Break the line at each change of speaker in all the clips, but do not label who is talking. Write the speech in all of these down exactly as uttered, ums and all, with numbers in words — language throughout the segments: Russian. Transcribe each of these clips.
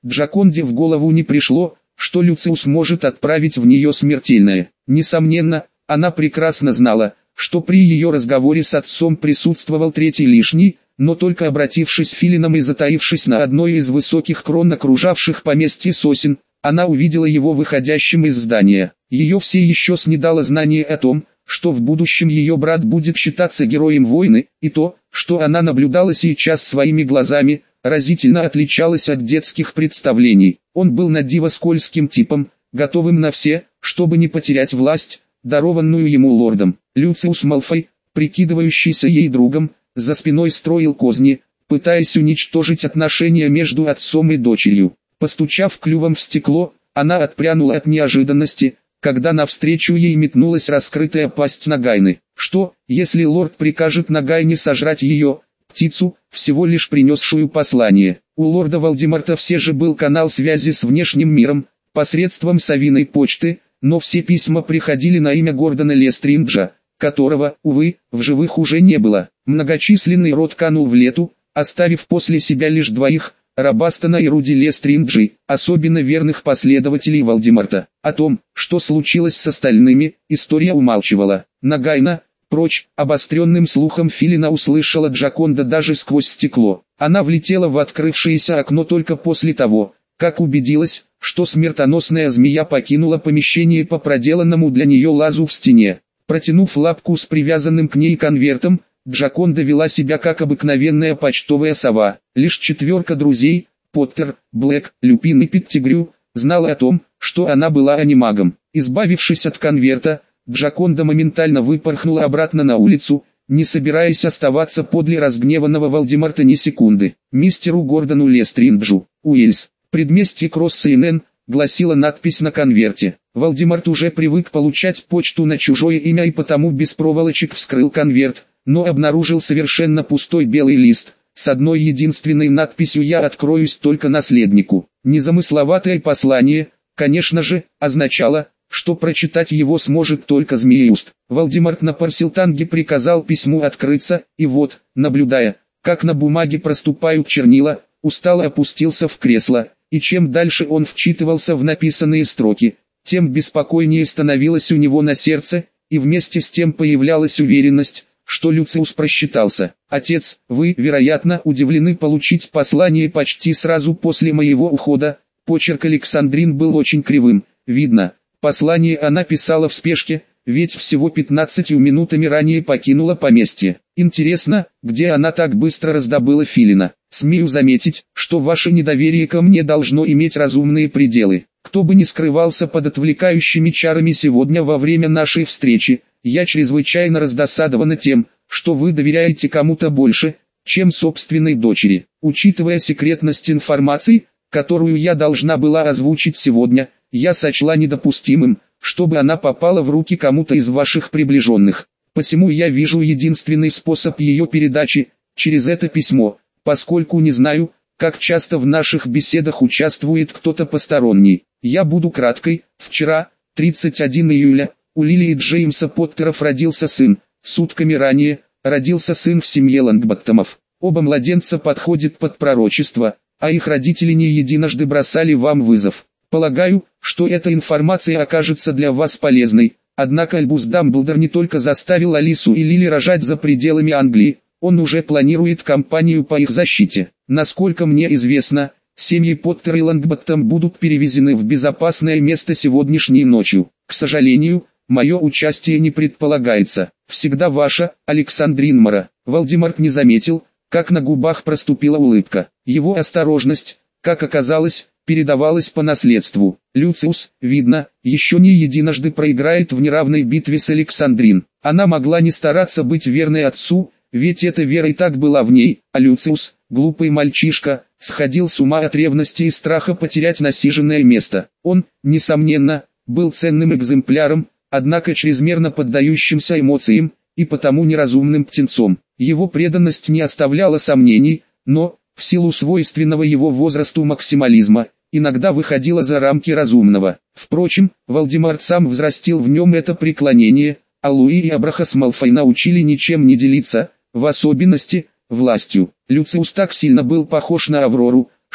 Джаконде в голову не пришло, что Люциус может отправить в нее смертельное. Несомненно, она прекрасно знала, что при ее разговоре с отцом присутствовал третий лишний, но только обратившись филином и затаившись на одной из высоких крон окружавших поместье сосен, она увидела его выходящим из здания. Ее все еще снедало знание о том, что в будущем ее брат будет считаться героем войны, и то, что она наблюдала сейчас своими глазами, разительно отличалось от детских представлений. Он был на диво скользким типом, готовым на все, чтобы не потерять власть, дарованную ему лордом. Люциус Малфой, прикидывающийся ей другом, за спиной строил козни, пытаясь уничтожить отношения между отцом и дочерью. Постучав клювом в стекло, она отпрянула от неожиданности, когда навстречу ей метнулась раскрытая пасть Нагайны. Что, если лорд прикажет Нагайне сожрать ее, птицу, всего лишь принесшую послание? У лорда Волдеморта все же был канал связи с внешним миром, посредством совиной почты, но все письма приходили на имя Гордона Лестринджа, которого, увы, в живых уже не было. Многочисленный род канул в лету, оставив после себя лишь двоих, Робастона и Руди Лестринджи, особенно верных последователей Волдеморта. О том, что случилось с остальными, история умалчивала. Нагайна, прочь, обостренным слухом филина услышала Джаконда даже сквозь стекло. Она влетела в открывшееся окно только после того, как убедилась, что смертоносная змея покинула помещение по проделанному для нее лазу в стене. Протянув лапку с привязанным к ней конвертом, Джаконда вела себя как обыкновенная почтовая сова. Лишь четверка друзей, Поттер, Блэк, Люпин и Петтигрю, знала о том, что она была анимагом. Избавившись от конверта, Джаконда моментально выпорхнула обратно на улицу, не собираясь оставаться подле разгневанного Волдеморта ни секунды. Мистеру Гордону Лестринджу, Уэльс, предместье Кросс-Сейнен, гласила надпись на конверте. Волдеморт уже привык получать почту на чужое имя и потому без проволочек вскрыл конверт, но обнаружил совершенно пустой белый лист, с одной единственной надписью «Я откроюсь только наследнику». Незамысловатое послание, конечно же, означало, что прочитать его сможет только Змееуст. Волдеморт на Парселтанге приказал письму открыться, и вот, наблюдая, как на бумаге проступают чернила, устало опустился в кресло, и чем дальше он вчитывался в написанные строки, тем беспокойнее становилось у него на сердце, и вместе с тем появлялась уверенность, что Люциус просчитался. «Отец, вы, вероятно, удивлены получить послание почти сразу после моего ухода». Почерк Александрин был очень кривым. Видно, послание она писала в спешке, ведь всего пятнадцатью минутами ранее покинула поместье. Интересно, где она так быстро раздобыла филина? Смею заметить, что ваше недоверие ко мне должно иметь разумные пределы. Кто бы ни скрывался под отвлекающими чарами сегодня во время нашей встречи, я чрезвычайно раздосадована тем, что вы доверяете кому-то больше, чем собственной дочери. Учитывая секретность информации, которую я должна была озвучить сегодня, я сочла недопустимым, чтобы она попала в руки кому-то из ваших приближенных. Посему я вижу единственный способ ее передачи, через это письмо, поскольку не знаю, как часто в наших беседах участвует кто-то посторонний. Я буду краткой. Вчера, тридцать первого июля, у Лилии Джеймса Поттеров родился сын. Сутками ранее, родился сын в семье Лонгботтомов. Оба младенца подходят под пророчество, а их родители не единожды бросали вам вызов. Полагаю, что эта информация окажется для вас полезной. Однако Альбус Дамблдор не только заставил Алису и Лили рожать за пределами Англии, он уже планирует кампанию по их защите. Насколько мне известно, семьи Поттер и Лонгботтом будут перевезены в безопасное место сегодняшней ночью. К сожалению, мое участие не предполагается. Всегда ваша, Александрин Мора. Волдеморт не заметил, как на губах проступила улыбка. Его осторожность, как оказалось, передавалась по наследству. Люциус, видно, еще не единожды проиграет в неравной битве с Александрин. Она могла не стараться быть верной отцу, ведь эта вера и так была в ней, а Люциус, глупый мальчишка, сходил с ума от ревности и страха потерять насиженное место. Он, несомненно, был ценным экземпляром, однако чрезмерно поддающимся эмоциям, и потому неразумным птенцом. Его преданность не оставляла сомнений, но, в силу свойственного его возрасту максимализма, иногда выходила за рамки разумного. Впрочем, Волдеморт сам взрастил в нем это преклонение, а Луи и Абрахас Малфой научили ничем не делиться, в особенности, властью. Люциус так сильно был похож на Аврору,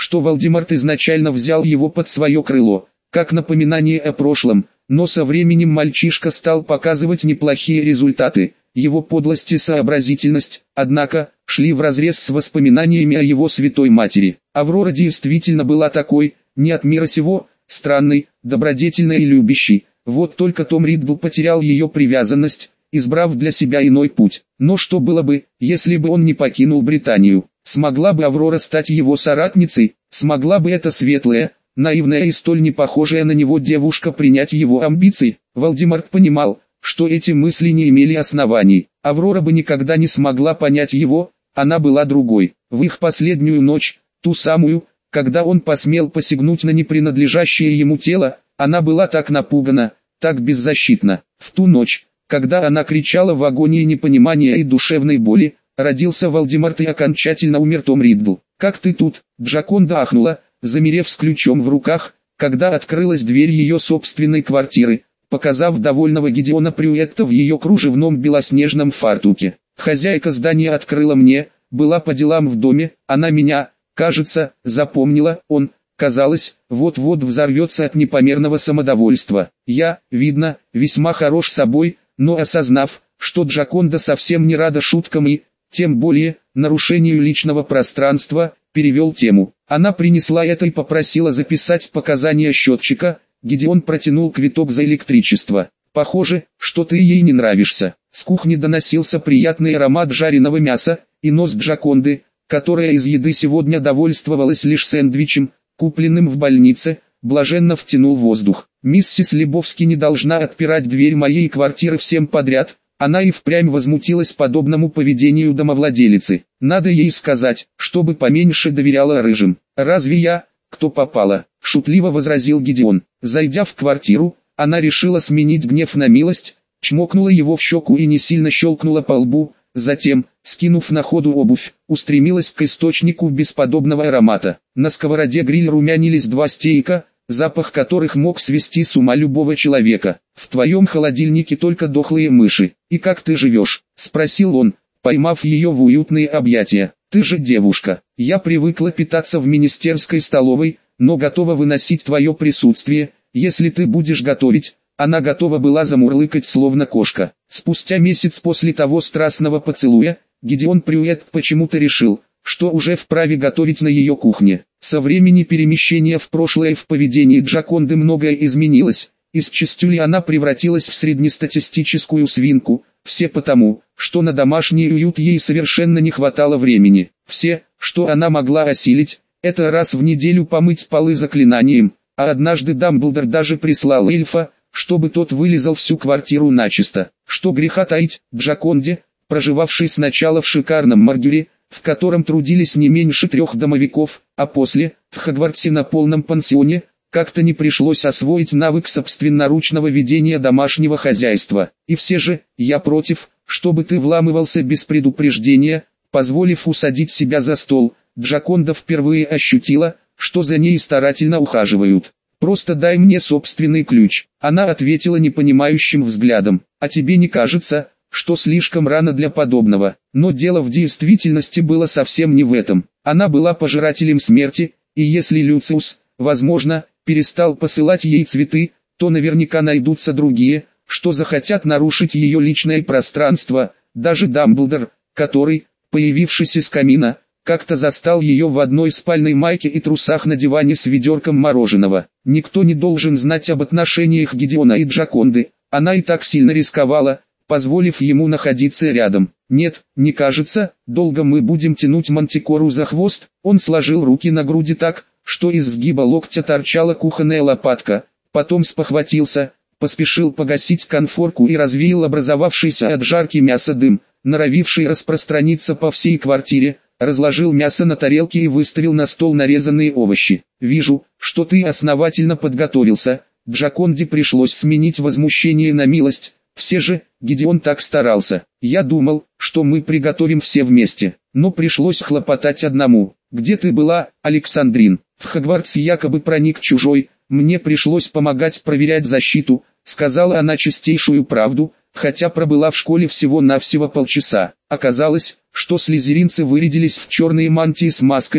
что Волдеморт изначально взял его под свое крыло, как напоминание о прошлом, но со временем мальчишка стал показывать неплохие результаты. Его подлость и сообразительность, однако, шли вразрез с воспоминаниями о его святой матери. Аврора действительно была такой, не от мира сего, странной, добродетельной и любящей. Вот только Том Риддл потерял ее привязанность, избрав для себя иной путь. Но что было бы, если бы он не покинул Британию? Смогла бы Аврора стать его соратницей? Смогла бы эта светлая, наивная и столь не похожая на него девушка принять его амбиции? Волдеморт понимал, что эти мысли не имели оснований. Аврора бы никогда не смогла понять его, она была другой. В их последнюю ночь, ту самую, когда он посмел посягнуть на непринадлежащее ему тело, она была так напугана, так беззащитна. В ту ночь, когда она кричала в агонии непонимания и душевной боли, родился Волдеморт и окончательно умер Том Риддл. «Как ты тут?» Джаконда ахнула, замерев с ключом в руках, когда открылась дверь ее собственной квартиры, показав довольного Гидеона Прюетта в ее кружевном белоснежном фартуке. «Хозяйка здания открыла мне, была по делам в доме, она меня, кажется, запомнила, он, казалось, вот-вот взорвется от непомерного самодовольства. Я, видно, весьма хорош собой, но осознав, что Джаконда совсем не рада шуткам и, тем более, нарушению личного пространства, перевел тему. Она принесла это и попросила записать показания счетчика. Гидеон протянул квиток за электричество. «Похоже, что ты ей не нравишься». С кухни доносился приятный аромат жареного мяса, и нос Джаконды, которая из еды сегодня довольствовалась лишь сэндвичем, купленным в больнице, блаженно втянул воздух. «Миссис Лебовски не должна отпирать дверь моей квартиры всем подряд». Она и впрямь возмутилась подобному поведению домовладелицы. «Надо ей сказать, чтобы поменьше доверяла рыжим». «Разве я, кто попала?» — шутливо возразил Гидеон. Зайдя в квартиру, она решила сменить гнев на милость, чмокнула его в щеку и не сильно щелкнула по лбу, затем, скинув на ходу обувь, устремилась к источнику бесподобного аромата. На сковороде гриль румянились два стейка, запах которых мог свести с ума любого человека. «В твоем холодильнике только дохлые мыши. И как ты живешь?» — спросил он, поймав ее в уютные объятия. «Ты же девушка. Я привыкла питаться в министерской столовой, но готова выносить твое присутствие, если ты будешь готовить». Она готова была замурлыкать словно кошка. Спустя месяц после того страстного поцелуя, Гидеон Прюетт почему-то решил, что уже вправе готовить на ее кухне. Со времени перемещения в прошлое в поведении Джаконды многое изменилось. Из чистюли она превратилась в среднестатистическую свинку, все потому, что на домашний уют ей совершенно не хватало времени. Все, что она могла осилить, это раз в неделю помыть полы заклинанием, а однажды Дамблдор даже прислал эльфа, чтобы тот вылизал всю квартиру начисто. Что греха таить, Джаконде, проживавшей сначала в шикарном Мордюре, в котором трудились не меньше трех домовиков, а после, в Хогвартсе на полном пансионе, как-то не пришлось освоить навык собственноручного ведения домашнего хозяйства. И все же, я против, чтобы ты вламывался без предупреждения, позволив усадить себя за стол. Джаконда впервые ощутила, что за ней старательно ухаживают. «Просто дай мне собственный ключ». Она ответила непонимающим взглядом. «А тебе не кажется, что слишком рано для подобного?» Но дело в действительности было совсем не в этом. Она была пожирателем смерти, и если Люциус, возможно, перестал посылать ей цветы, то наверняка найдутся другие, что захотят нарушить ее личное пространство. Даже Дамблдор, который, появившись из камина, как-то застал ее в одной спальной майке и трусах на диване с ведерком мороженого. Никто не должен знать об отношениях Гидеона и Джаконды. Она и так сильно рисковала, позволив ему находиться рядом. «Нет, не кажется, долго мы будем тянуть Мантикору за хвост». Он сложил руки на груди так, что из сгиба локтя торчала кухонная лопатка. Потом спохватился, поспешил погасить конфорку и развеял образовавшийся от жарки мяса дым, норовивший распространиться по всей квартире. Разложил мясо на тарелке и выставил на стол нарезанные овощи. «Вижу, что ты основательно подготовился». Джаконде пришлось сменить возмущение на милость. Все же, Гидеон так старался. «Я думал, что мы приготовим все вместе, но пришлось хлопотать одному». «Где ты была, Александрин?» «В Хогвартс якобы проник чужой, мне пришлось помогать проверять защиту», сказала она чистейшую правду, хотя пробыла в школе всего-навсего полчаса. Оказалось, что слизеринцы вырядились в черные мантии с масками,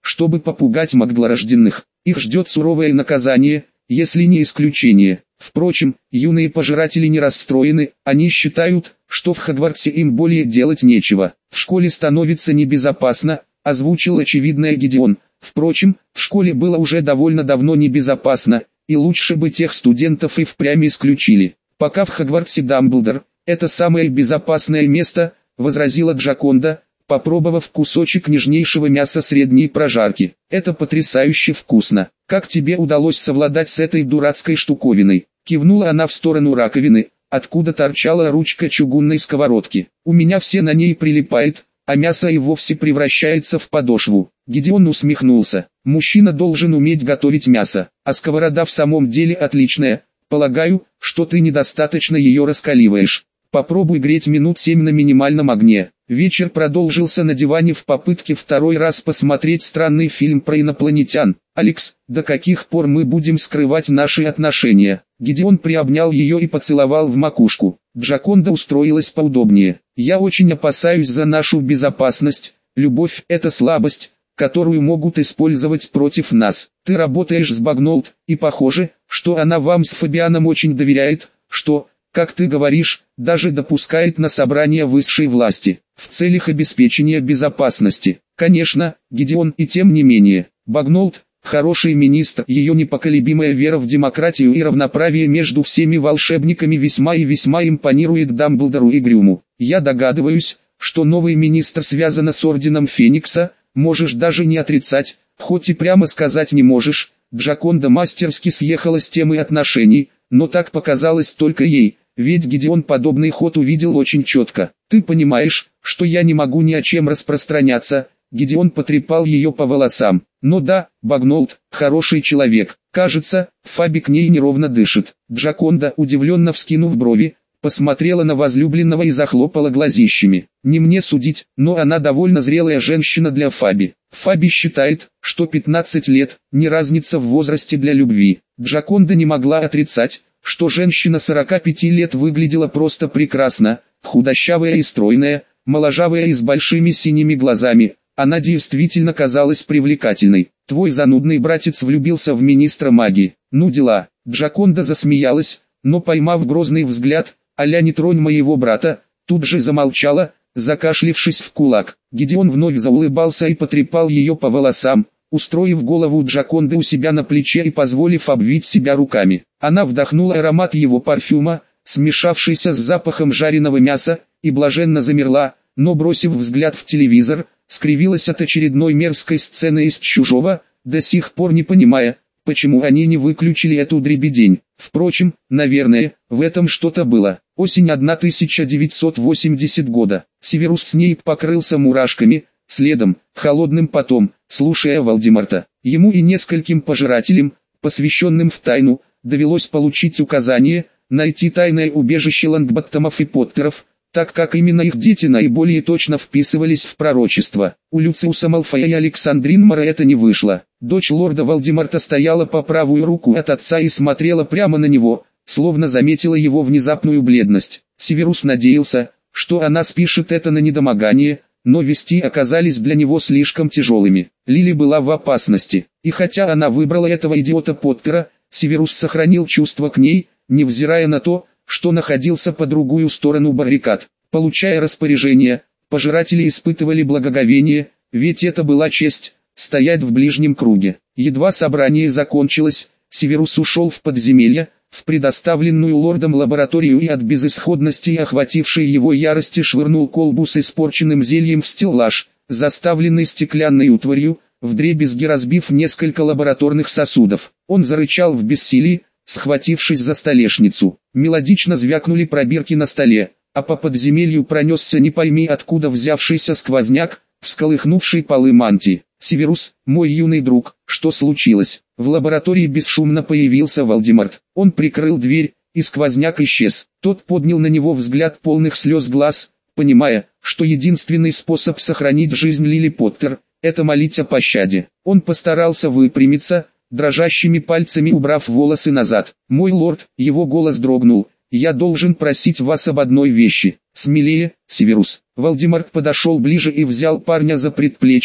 чтобы попугать магдлорожденных. Их ждет суровое наказание, если не исключение. Впрочем, юные пожиратели не расстроены, они считают, что в Хогвартсе им более делать нечего. В школе становится небезопасно, озвучил очевидное Гедеон. Впрочем, в школе было уже довольно давно небезопасно, и лучше бы тех студентов и впрямь исключили. Пока в Хогвартсе Дамблдор, это самое безопасное место, возразила Джаконда, попробовав кусочек нежнейшего мяса средней прожарки. Это потрясающе вкусно. Как тебе удалось совладать с этой дурацкой штуковиной? Кивнула она в сторону раковины, откуда торчала ручка чугунной сковородки. У меня все на ней прилипает, а мясо и вовсе превращается в подошву. Гедеон усмехнулся. Мужчина должен уметь готовить мясо, а сковорода в самом деле отличная. Полагаю, что ты недостаточно ее раскаливаешь. Попробуй греть минут семь на минимальном огне. Вечер продолжился на диване в попытке второй раз посмотреть странный фильм про инопланетян. «Алекс, до каких пор мы будем скрывать наши отношения?» Гедеон приобнял ее и поцеловал в макушку. Джаконда устроилась поудобнее. «Я очень опасаюсь за нашу безопасность. Любовь – это слабость, которую могут использовать против нас. Ты работаешь с Багнолт, и похоже, что она вам с Фабианом очень доверяет, что, как ты говоришь, даже допускает на собрания высшей власти, в целях обеспечения безопасности. Конечно, Гедеон, и тем не менее, Багнолт – хороший министр, ее непоколебимая вера в демократию и равноправие между всеми волшебниками весьма и весьма импонирует Дамблдору и Грюму. Я догадываюсь, что новый министр связан с Орденом Феникса, можешь даже не отрицать, хоть и прямо сказать не можешь». Джаконда мастерски съехала с темы отношений, но так показалось только ей, ведь Гедеон подобный ход увидел очень четко. «Ты понимаешь, что я не могу ни о чем распространяться?» Гедеон потрепал ее по волосам. «Но да, Багнолт, хороший человек. Кажется, Фаби к ней неровно дышит». Джаконда, удивленно вскинув брови, посмотрела на возлюбленного и захлопала глазищами. «Не мне судить, но она довольно зрелая женщина для Фаби. Фаби считает, что пятнадцать лет – не разница в возрасте для любви». Джаконда не могла отрицать, что женщина сорока пяти лет выглядела просто прекрасно, худощавая и стройная, моложавая и с большими синими глазами. Она действительно казалась привлекательной. «Твой занудный братец влюбился в министра магии. Ну дела». Джаконда засмеялась, но поймав грозный взгляд, «Аля, не тронь моего брата», тут же замолчала, закашлившись в кулак. Гедеон вновь заулыбался и потрепал ее по волосам, устроив голову Джаконды у себя на плече и позволив обвить себя руками. Она вдохнула аромат его парфюма, смешавшийся с запахом жареного мяса, и блаженно замерла, но бросив взгляд в телевизор, скривилась от очередной мерзкой сцены из «Чужого», до сих пор не понимая, почему они не выключили эту дребедень. Впрочем, наверное, в этом что-то было. Осень тысяча девятьсот восьмидесятого года. Северус Снейп покрылся мурашками, следом, холодным потом, слушая Волдеморта. Ему и нескольким пожирателям, посвященным в тайну, довелось получить указание, найти тайное убежище Лонгботтомов и Поттеров, так как именно их дети наиболее точно вписывались в пророчество. У Люциуса Малфоя и Александрин Мора это не вышло. Дочь лорда Волдеморта стояла по правую руку от отца и смотрела прямо на него, словно заметила его внезапную бледность. Северус надеялся, что она спишет это на недомогание, но вести оказались для него слишком тяжелыми. Лили была в опасности, и хотя она выбрала этого идиота Поттера, Северус сохранил чувство к ней, невзирая на то, что находился по другую сторону баррикад. Получая распоряжение, пожиратели испытывали благоговение, ведь это была честь – стоять в ближнем круге. Едва собрание закончилось, Северус ушел в подземелье, в предоставленную лордом лабораторию, и от безысходности и охватившей его ярости швырнул колбу с испорченным зельем в стеллаж, заставленный стеклянной утварью, вдребезги разбив несколько лабораторных сосудов. Он зарычал в бессилии, схватившись за столешницу. Мелодично звякнули пробирки на столе, а по подземелью пронесся не пойми откуда взявшийся сквозняк, всколыхнувший полы мантии. «Северус, мой юный друг, что случилось?» В лаборатории бесшумно появился Волдеморт. Он прикрыл дверь, и сквозняк исчез. Тот поднял на него взгляд полных слез глаз, понимая, что единственный способ сохранить жизнь Лили Поттер – это молить о пощаде. Он постарался выпрямиться, дрожащими пальцами убрав волосы назад. «Мой лорд», его голос дрогнул, — «я должен просить вас об одной вещи». «Смелее, Северус». Волдеморт подошел ближе и взял парня за предплечье,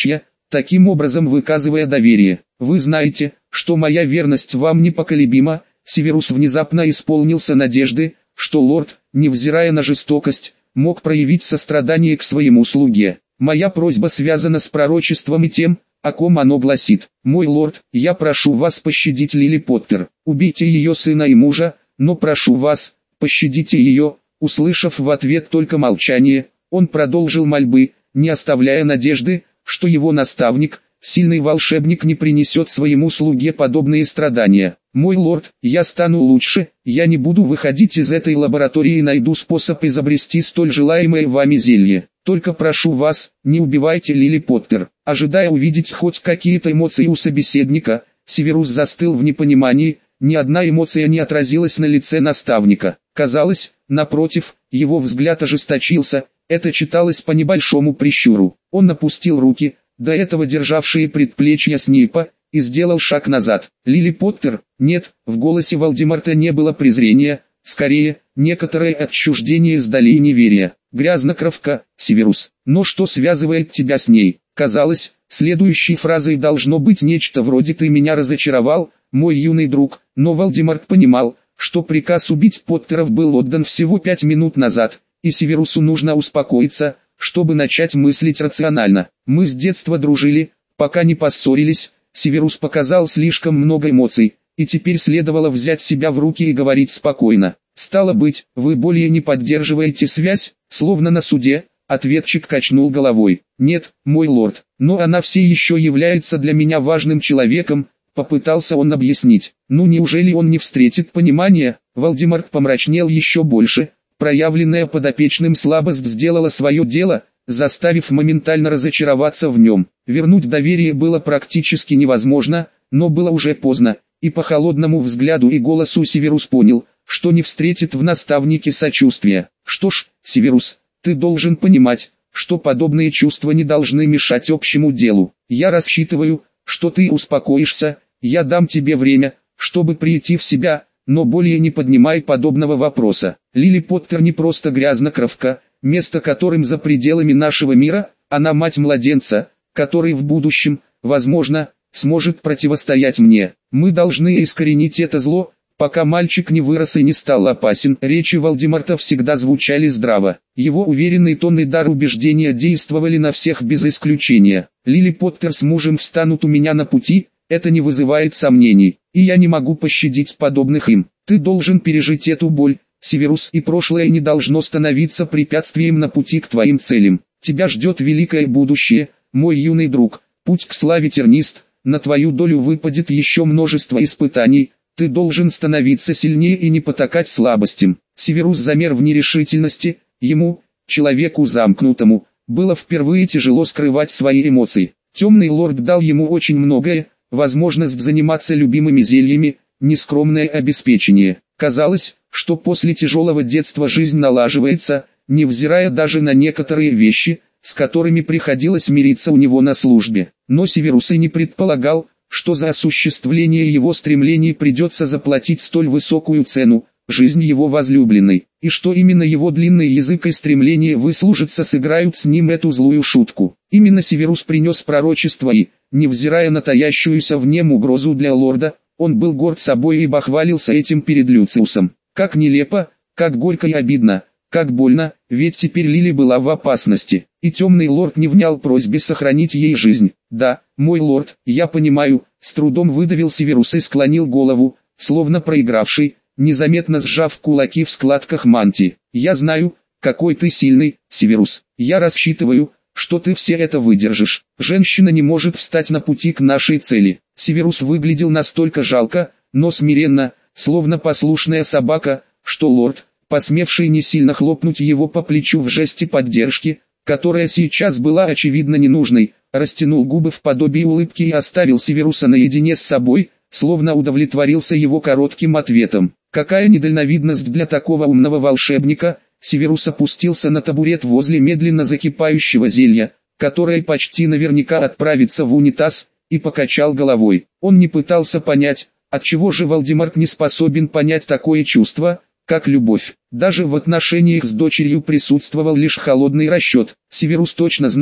таким образом выказывая доверие. Вы знаете, что моя верность вам непоколебима. Северус внезапно исполнился надежды, что лорд, невзирая на жестокость, мог проявить сострадание к своему слуге. Моя просьба связана с пророчеством и тем, о ком оно гласит. Мой лорд, я прошу вас пощадить Лили Поттер. Убейте ее сына и мужа, но прошу вас, пощадите ее. Услышав в ответ только молчание, он продолжил мольбы, не оставляя надежды, что его наставник, сильный волшебник, не принесет своему слуге подобные страдания. Мой лорд, я стану лучше, я не буду выходить из этой лаборатории и найду способ изобрести столь желаемое вами зелье. Только прошу вас, не убивайте Лили Поттер. Ожидая увидеть хоть какие-то эмоции у собеседника, Северус застыл в непонимании, ни одна эмоция не отразилась на лице наставника. Казалось, напротив, его взгляд ожесточился, это читалось по небольшому прищуру. Он опустил руки, до этого державшие предплечья Снейпа, и сделал шаг назад. Лили Поттер? Нет, в голосе Волдеморта не было презрения, скорее, некоторое отчуждение с долей неверия. Грязнокровка, Северус. Но что связывает тебя с ней? Казалось, следующей фразой должно быть нечто вроде «ты меня разочаровал, мой юный друг», но Волдеморт понимал, что приказ убить Поттеров был отдан всего пять минут назад, и Северусу нужно успокоиться, чтобы начать мыслить рационально. Мы с детства дружили, пока не поссорились. Северус показал слишком много эмоций, и теперь следовало взять себя в руки и говорить спокойно. «Стало быть, вы более не поддерживаете связь, словно на суде?» Ответчик качнул головой. «Нет, мой лорд, но она все еще является для меня важным человеком», попытался он объяснить. «Ну неужели он не встретит понимания?» Волдеморт помрачнел еще больше. Проявленная подопечным слабость сделала свое дело, заставив моментально разочароваться в нем. Вернуть доверие было практически невозможно, но было уже поздно, и по холодному взгляду и голосу Северус понял, что не встретит в наставнике сочувствия. «Что ж, Северус, ты должен понимать, что подобные чувства не должны мешать общему делу. Я рассчитываю, что ты успокоишься, я дам тебе время, чтобы прийти в себя, но более не поднимай подобного вопроса. Лили Поттер не просто грязнокровка, место которым за пределами нашего мира, она мать младенца, который в будущем, возможно, сможет противостоять мне. Мы должны искоренить это зло, пока мальчик не вырос и не стал опасен». Речи Волдеморта всегда звучали здраво. Его уверенный тон и дар убеждения действовали на всех без исключения. «Лили Поттер с мужем встанут у меня на пути, это не вызывает сомнений, и я не могу пощадить подобных им. Ты должен пережить эту боль, Северус, и прошлое не должно становиться препятствием на пути к твоим целям. Тебя ждет великое будущее, мой юный друг, путь к славе тернист, на твою долю выпадет еще множество испытаний, ты должен становиться сильнее и не потакать слабостям». Северус замер в нерешительности, ему, человеку замкнутому, было впервые тяжело скрывать свои эмоции. Темный лорд дал ему очень многое, возможность заниматься любимыми зельями, нескромное обеспечение. Казалось, что после тяжелого детства жизнь налаживается, невзирая даже на некоторые вещи, с которыми приходилось мириться у него на службе. Но Северус и не предполагал, что за осуществление его стремлений придется заплатить столь высокую цену, жизнь его возлюбленной, и что именно его длинный язык и стремление выслужиться сыграют с ним эту злую шутку. Именно Северус принес пророчество и, невзирая на таящуюся в нем угрозу для лорда, он был горд собой и бахвалился этим перед Люциусом. Как нелепо, как горько и обидно, как больно, ведь теперь Лили была в опасности, и темный лорд не внял просьбе сохранить ей жизнь. «Да, мой лорд, я понимаю», с трудом выдавил Северус и склонил голову, словно проигравший, незаметно сжав кулаки в складках мантии. «Я знаю, какой ты сильный, Северус, я рассчитываю, что ты все это выдержишь. Женщина не может встать на пути к нашей цели». Северус выглядел настолько жалко, но смиренно, словно послушная собака, что лорд, посмевший не сильно хлопнуть его по плечу в жесте поддержки, которая сейчас была очевидно ненужной, растянул губы в подобии улыбки и оставил Северуса наедине с собой, словно удовлетворился его коротким ответом. Какая недальновидность для такого умного волшебника! Северус опустился на табурет возле медленно закипающего зелья, которое почти наверняка отправится в унитаз, и покачал головой. Он не пытался понять, отчего же Волдеморт не способен понять такое чувство, как любовь. Даже в отношениях с дочерью присутствовал лишь холодный расчет. Северус точно знал,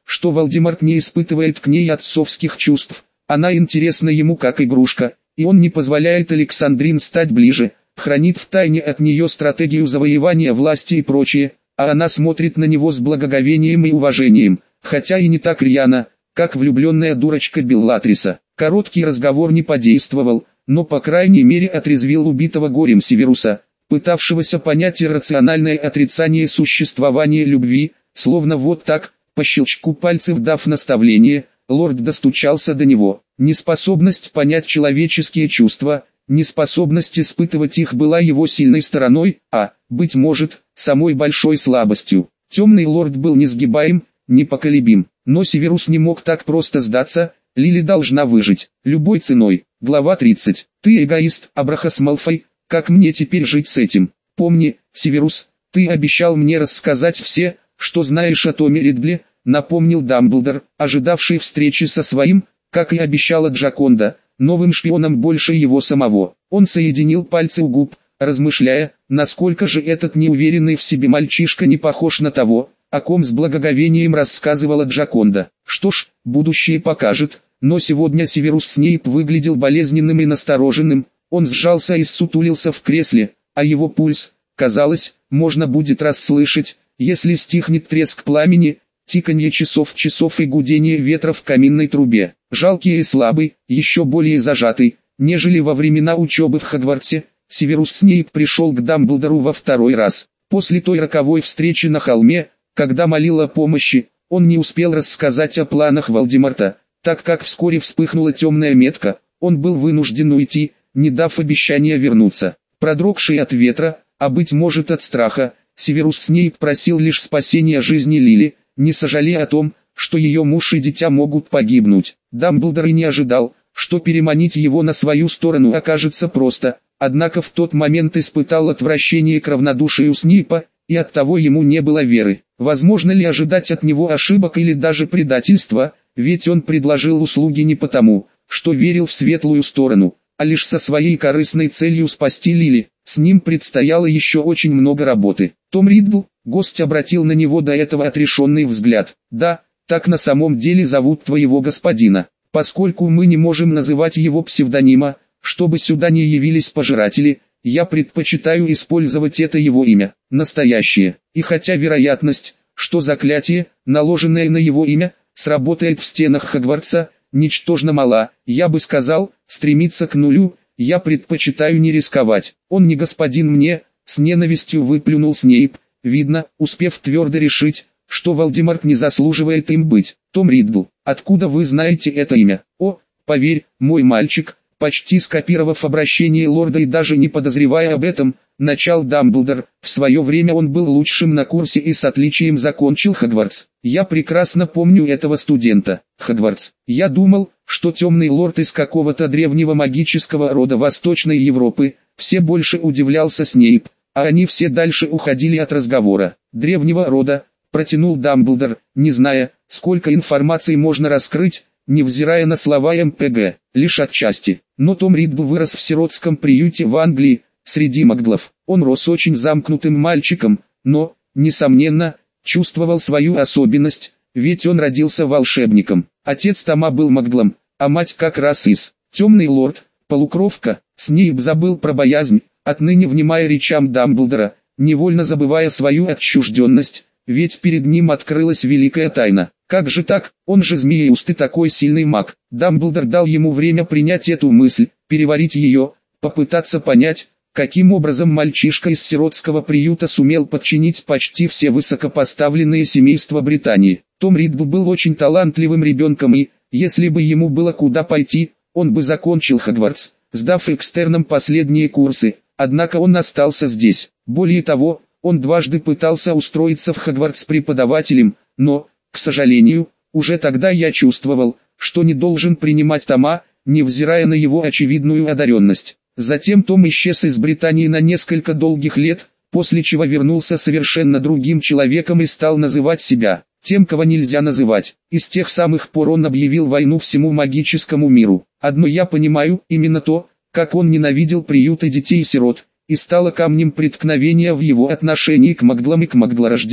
что Волдеморт не испытывает к ней отцовских чувств, она интересна ему как игрушка, и он не позволяет Александрин стать ближе, хранит в тайне от нее стратегию завоевания власти и прочее, а она смотрит на него с благоговением и уважением, хотя и не так рьяно, как влюбленная дурочка Беллатриса. Короткий разговор не подействовал, но по крайней мере отрезвил убитого горем Северуса, пытавшегося понять иррациональное отрицание существования любви, словно вот так, по щелчку пальцев дав наставление, лорд достучался до него. Неспособность понять человеческие чувства, неспособность испытывать их была его сильной стороной, а, быть может, самой большой слабостью. Темный лорд был несгибаем, непоколебим, но Северус не мог так просто сдаться, Лили должна выжить, любой ценой. Глава тридцать. Ты эгоист, Абрахас Малфой, как мне теперь жить с этим? Помни, Северус, ты обещал мне рассказать все, что знаешь о Томе Ридле, напомнил Дамблдор, ожидавший встречи со своим, как и обещала Джаконда, новым шпионом больше его самого. Он соединил пальцы у губ, размышляя, насколько же этот неуверенный в себе мальчишка не похож на того, о ком с благоговением рассказывала Джаконда. Что ж, будущее покажет, но сегодня Северус Снейп выглядел болезненным и настороженным, он сжался и ссутулился в кресле, а его пульс, казалось, можно будет расслышать, если стихнет треск пламени, тиканье часов часов и гудение ветра в каминной трубе. Жалкий и слабый, еще более зажатый, нежели во времена учебы в Хогвартсе, Северус Снейп пришел к Дамблдору во второй раз. После той роковой встречи на холме, когда молил о помощи, он не успел рассказать о планах Волдеморта, так как вскоре вспыхнула темная метка, он был вынужден уйти, не дав обещания вернуться. Продрогший от ветра, а быть может от страха, Северус Снейп просил лишь спасения жизни Лили, не сожалея о том, что ее муж и дитя могут погибнуть. Дамблдор и не ожидал, что переманить его на свою сторону окажется просто, однако в тот момент испытал отвращение к равнодушию Снейпа, и оттого ему не было веры. Возможно ли ожидать от него ошибок или даже предательства, ведь он предложил услуги не потому, что верил в светлую сторону, а лишь со своей корыстной целью спасти Лили. С ним предстояло еще очень много работы. Том Ридл, гость обратил на него до этого отрешенный взгляд. Да, так на самом деле зовут твоего господина. Поскольку мы не можем называть его псевдонима, чтобы сюда не явились пожиратели, я предпочитаю использовать это его имя, настоящее. И хотя вероятность, что заклятие, наложенное на его имя, сработает в стенах Хогвартса, ничтожно мала, я бы сказал, стремится к нулю, я предпочитаю не рисковать. Он не господин мне, с ненавистью выплюнул Снейп, видно, успев твердо решить, что Волдеморт не заслуживает им быть. Том Ридл, откуда вы знаете это имя? О, поверь, мой мальчик, почти скопировав обращение лорда и даже не подозревая об этом, начал Дамблдор, в свое время он был лучшим на курсе и с отличием закончил Хогвартс. Я прекрасно помню этого студента. Хогвартс. Я думал, что темный лорд из какого-то древнего магического рода Восточной Европы, все больше удивлялся Снейп, а они все дальше уходили от разговора. Древнего рода, протянул Дамблдор, не зная, сколько информации можно раскрыть, невзирая на слова эм пэ гэ, лишь отчасти. Но Том Ридл вырос в сиротском приюте в Англии, среди маглов. Он рос очень замкнутым мальчиком, но, несомненно, чувствовал свою особенность, ведь он родился волшебником. Отец Тома был маглом, а мать как раз из «Темный лорд», полукровка. Снейп забыл про боязнь, отныне внимая речам Дамблдора, невольно забывая свою отчужденность, ведь перед ним открылась великая тайна. Как же так, он же Змееуст и такой сильный маг. Дамблдор дал ему время принять эту мысль, переварить ее, попытаться понять, каким образом мальчишка из сиротского приюта сумел подчинить почти все высокопоставленные семейства Британии. Том Ридл был очень талантливым ребенком и, если бы ему было куда пойти, он бы закончил Хогвартс, сдав экстерном последние курсы, однако он остался здесь. Более того, он дважды пытался устроиться в Хогвартс преподавателем, но, к сожалению, уже тогда я чувствовал, что не должен принимать Тома, невзирая на его очевидную одаренность. Затем Том исчез из Британии на несколько долгих лет, после чего вернулся совершенно другим человеком и стал называть себя тем, кого нельзя называть. И с тех самых пор он объявил войну всему магическому миру. Одно я понимаю, именно то, как он ненавидел приюты детей-сирот, и стало камнем преткновения в его отношении к маглам и к маглорожденным.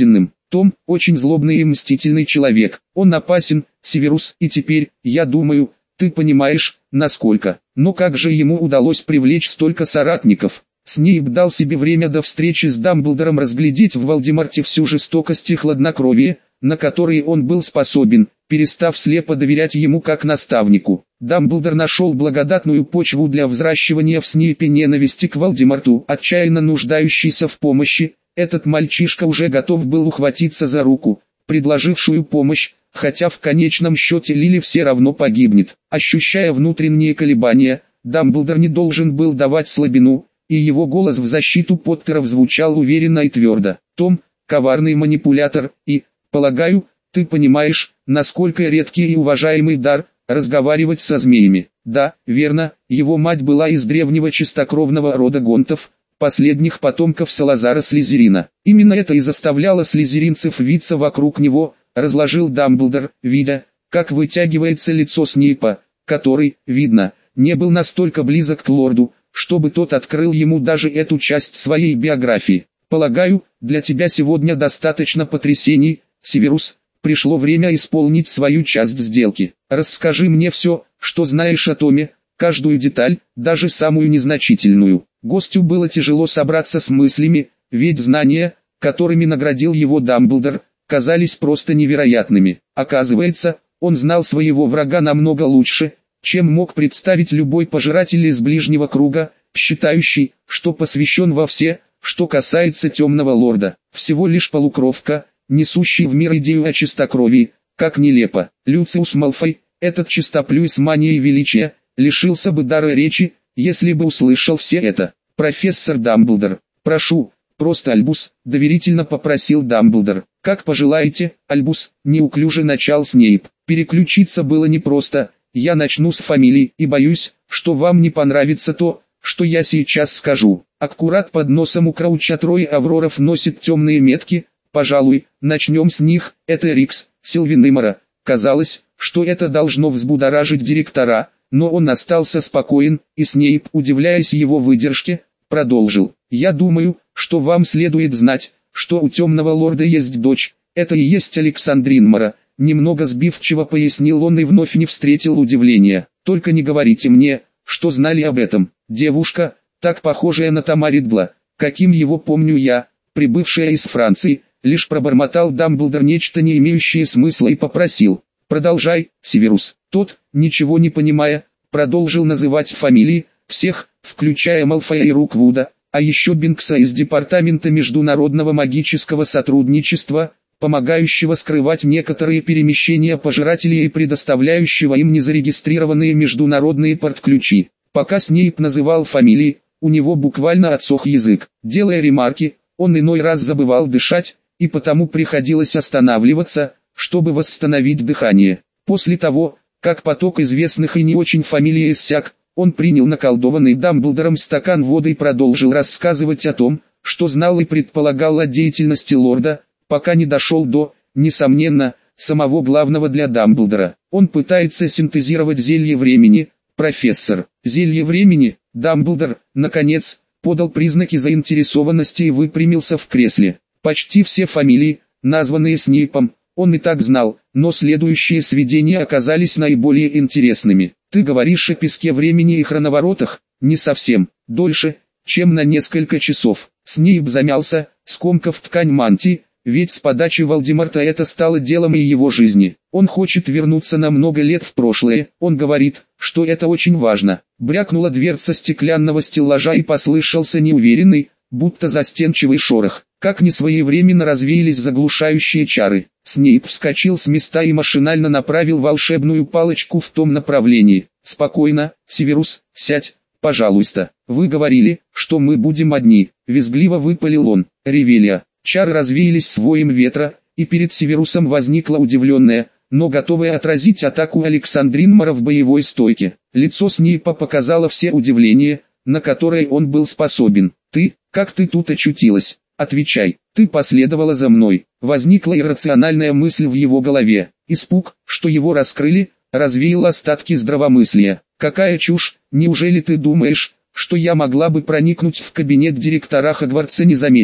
Том – очень злобный и мстительный человек. Он опасен, Северус, и теперь, я думаю, ты понимаешь, насколько. Но как же ему удалось привлечь столько соратников? Снейп дал себе время до встречи с Дамблдором разглядеть в Волдеморте всю жестокость и хладнокровие, на которые он был способен, перестав слепо доверять ему как наставнику. Дамблдор нашел благодатную почву для взращивания в Снейпе ненависти к Волдеморту, отчаянно нуждающийся в помощи. Этот мальчишка уже готов был ухватиться за руку, предложившую помощь, хотя в конечном счете Лили все равно погибнет. Ощущая внутренние колебания, Дамблдор не должен был давать слабину, и его голос в защиту Поттеров звучал уверенно и твердо. «Том, коварный манипулятор, и, полагаю, ты понимаешь, насколько редкий и уважаемый дар – разговаривать со змеями». Да, верно, его мать была из древнего чистокровного рода гонтов, последних потомков Салазара Слизерина. Именно это и заставляло слизеринцев виться вокруг него, разложил Дамблдор, видя, как вытягивается лицо Снейпа, который, видно, не был настолько близок к лорду, чтобы тот открыл ему даже эту часть своей биографии. «Полагаю, для тебя сегодня достаточно потрясений, Северус, пришло время исполнить свою часть сделки. Расскажи мне все, что знаешь о Томе, каждую деталь, даже самую незначительную». Гостю было тяжело собраться с мыслями, ведь знания, которыми наградил его Дамблдор, казались просто невероятными. Оказывается, он знал своего врага намного лучше, чем мог представить любой пожиратель из ближнего круга, считающий, что посвящен во все, что касается Темного Лорда. Всего лишь полукровка, несущий в мир идею о чистокровии, как нелепо. Люциус Малфой, этот чистоплюй с манией величия, лишился бы дара речи, если бы услышал все это. «Профессор Дамблдор, прошу, просто Альбус», — доверительно попросил Дамблдор. «Как пожелаете, Альбус», — неуклюже начал Снейп. Переключиться было непросто. «Я начну с фамилии и боюсь, что вам не понравится то, что я сейчас скажу». Аккурат под носом у Крауча трое Авроров носит темные метки. Пожалуй, начнем с них. Это Рикс, Сильвинеймора. Казалось, что это должно взбудоражить директора, но он остался спокоен, и Снейп, удивляясь его выдержке, продолжил. «Я думаю, что вам следует знать, что у Темного Лорда есть дочь, это и есть Александринмора». Немного сбивчиво пояснил он и вновь не встретил удивления. «Только не говорите мне, что знали об этом. Девушка, так похожая на Тома Ридла, каким его помню я, прибывшая из Франции», лишь пробормотал Дамблдор нечто не имеющее смысла и попросил. «Продолжай, Северус». Тот, ничего не понимая, продолжил называть фамилии, всех, включая Малфоя и Руквуда, а еще Бинкса из Департамента международного магического сотрудничества, помогающего скрывать некоторые перемещения пожирателей и предоставляющего им незарегистрированные международные портключи. Пока Снейп называл фамилии, у него буквально отсох язык. Делая ремарки, он иной раз забывал дышать, и потому приходилось останавливаться, чтобы восстановить дыхание. После того, как поток известных и не очень фамилий иссяк, он принял наколдованный Дамблдором стакан воды и продолжил рассказывать о том, что знал и предполагал о деятельности лорда, пока не дошел до, несомненно, самого главного для Дамблдора. Он пытается синтезировать зелье времени. «Профессор, зелье времени?» Дамблдор, наконец, подал признаки заинтересованности и выпрямился в кресле. Почти все фамилии, названные Снейпом, он и так знал, но следующие сведения оказались наиболее интересными. «Ты говоришь о песке времени и хроноворотах?» «Не совсем. Дольше, чем на несколько часов». Снейп замялся, скомкав ткань мантии, ведь с подачи Волдеморта это стало делом и его жизни. Он хочет вернуться на много лет в прошлое, он говорит, что это очень важно. Брякнула дверца стеклянного стеллажа и послышался неуверенный, будто застенчивый шорох. Как несвоевременно развеялись заглушающие чары. Снейп вскочил с места и машинально направил волшебную палочку в том направлении. «Спокойно, Северус, сядь, пожалуйста. Вы говорили, что мы будем одни», — визгливо выпалил он. «Ревелия». Чары развеялись с воем ветра, и перед Северусом возникла удивленная, но готовая отразить атаку Александринмора в боевой стойке. Лицо Снейпа показало все удивление, на которое он был способен. «Ты, как ты тут очутилась? Отвечай, ты последовала за мной». Возникла иррациональная мысль в его голове. Испуг, что его раскрыли, развеял остатки здравомыслия. «Какая чушь, неужели ты думаешь, что я могла бы проникнуть в кабинет директора Хогвартса незамеченной?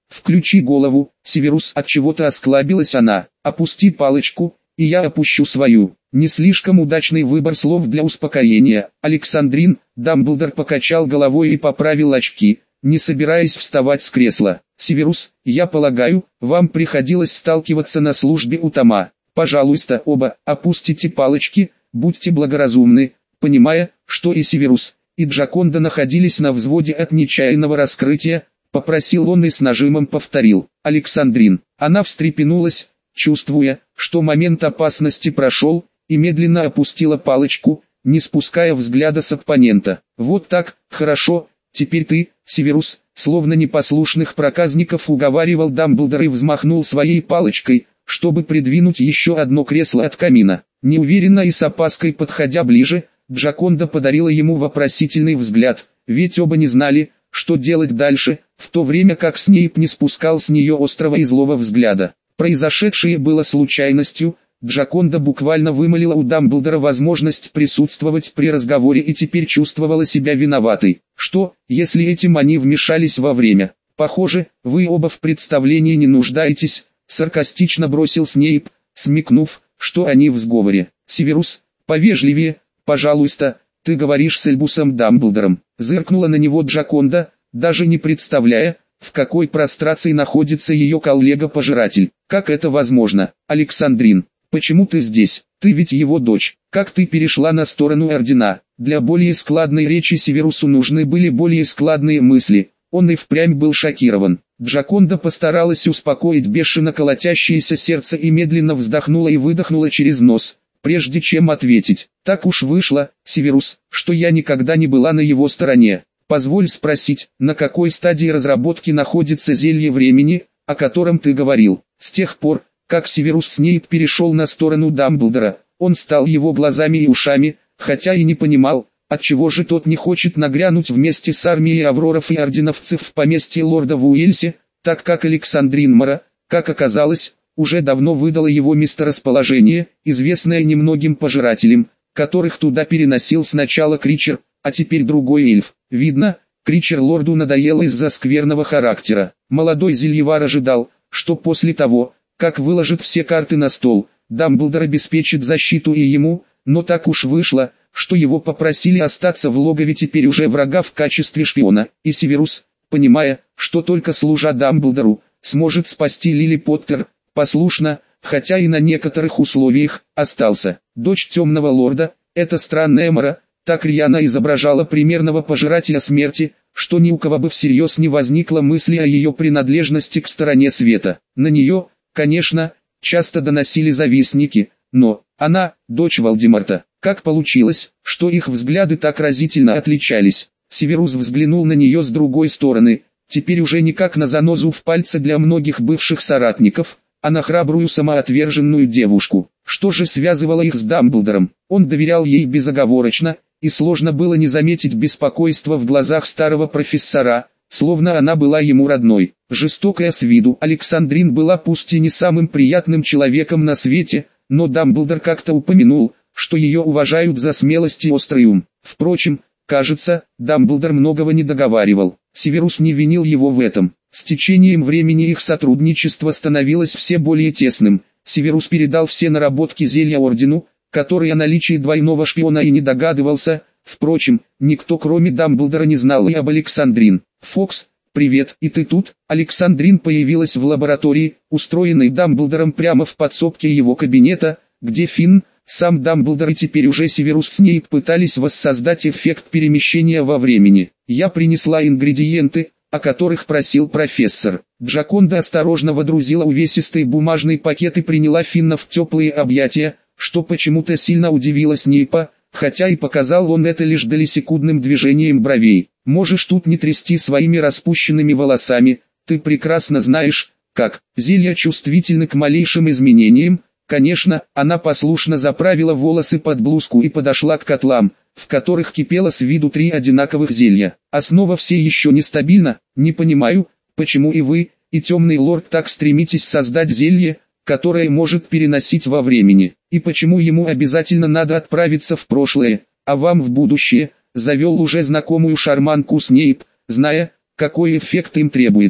Включи голову, Северус, от чего-то осклабилась она. Опусти палочку, и я опущу свою. Не слишком удачный выбор слов для успокоения. Александрин, Дамблдор покачал головой и поправил очки, не собираясь вставать с кресла. Северус, я полагаю, вам приходилось сталкиваться на службе у Тома. Пожалуйста, оба, опустите палочки, будьте благоразумны, понимая, что и Северус, и Джаконда находились на взводе от нечаянного раскрытия, попросил он и с нажимом повторил. Александрин, она встрепенулась, чувствуя, что момент опасности прошел, и медленно опустила палочку, не спуская взгляда с оппонента. Вот так, хорошо, теперь ты, Северус, словно непослушных проказников уговаривал Дамблдор и взмахнул своей палочкой, чтобы придвинуть еще одно кресло от камина. Неуверенно и с опаской подходя ближе, Джаконда подарила ему вопросительный взгляд, ведь оба не знали, что делать дальше, в то время как Снейп не спускал с нее острого и злого взгляда. Произошедшее было случайностью, Джаконда буквально вымолила у Дамблдора возможность присутствовать при разговоре и теперь чувствовала себя виноватой. Что, если этим они вмешались во время? Похоже, вы оба в представлении не нуждаетесь, саркастично бросил Снейп, смекнув, что они в сговоре. Северус, повежливее, пожалуйста, ты говоришь с Альбусом Дамблдором. Зыркнула на него Джаконда, даже не представляя, в какой прострации находится ее коллега-пожиратель. Как это возможно? Александрин, почему ты здесь? Ты ведь его дочь. Как ты перешла на сторону Ордена? Для более складной речи Северусу нужны были более складные мысли. Он и впрямь был шокирован. Джаконда постаралась успокоить бешено колотящееся сердце и медленно вздохнула и выдохнула через нос, прежде чем ответить. Так уж вышло, Северус, что я никогда не была на его стороне. Позволь спросить, на какой стадии разработки находится зелье времени, о котором ты говорил? С тех пор, как Северус Снейп перешел на сторону Дамблдора, он стал его глазами и ушами, хотя и не понимал, отчего же тот не хочет нагрянуть вместе с армией авроров и орденовцев в поместье лорда в Уэльсе, так как Александрин Мара, как оказалось, уже давно выдала его месторасположение, известное немногим пожирателям, которых туда переносил сначала Кричер, а теперь другой эльф. Видно, Кричер лорду надоело из-за скверного характера. Молодой зельевар ожидал, что после того, как выложит все карты на стол, Дамблдор обеспечит защиту и ему, но так уж вышло, что его попросили остаться в логове теперь уже врага в качестве шпиона, и Северус, понимая, что только служа Дамблдору, сможет спасти Лили Поттер, послушно, хотя и на некоторых условиях, остался. Дочь темного лорда, эта странная Мара, так рьяно изображала примерного пожирателя смерти, что ни у кого бы всерьез не возникло мысли о ее принадлежности к стороне света. На нее, конечно, часто доносили завистники, но она, дочь Волдеморта. Как получилось, что их взгляды так разительно отличались? Северус взглянул на нее с другой стороны, теперь уже не как на занозу в пальце для многих бывших соратников, а на храбрую самоотверженную девушку. Что же связывало их с Дамблдором? Он доверял ей безоговорочно, и сложно было не заметить беспокойство в глазах старого профессора, словно она была ему родной. Жестокая с виду, Александрин была пусть и не самым приятным человеком на свете, но Дамблдор как-то упомянул, что ее уважают за смелость и острый ум. Впрочем, кажется, Дамблдор многого не договаривал. Северус не винил его в этом. С течением времени их сотрудничество становилось все более тесным. Северус передал все наработки зелья Ордену, который о наличии двойного шпиона и не догадывался. Впрочем, никто кроме Дамблдора не знал и об Александрин. «Фокс, привет, и ты тут?» Александрин появилась в лаборатории, устроенной Дамблдором прямо в подсобке его кабинета, где Финн, сам Дамблдор и теперь уже Северус Снейп пытались воссоздать эффект перемещения во времени. «Я принесла ингредиенты, о которых просил профессор». Джаконда осторожно водрузила увесистый бумажный пакет и приняла Финна в теплые объятия, что почему-то сильно удивило Снейпа, хотя и показал он это лишь долесекундным движением бровей. «Можешь тут не трясти своими распущенными волосами, ты прекрасно знаешь, как. Зелья чувствительны к малейшим изменениям». Конечно, она послушно заправила волосы под блузку и подошла к котлам, в которых кипело с виду три одинаковых зелья. «Основа все еще нестабильна, не понимаю, почему и вы, и темный лорд так стремитесь создать зелье, которое может переносить во времени, и почему ему обязательно надо отправиться в прошлое, а вам в будущее», завел уже знакомую шарманку Снейп, зная, какой эффект им требуется.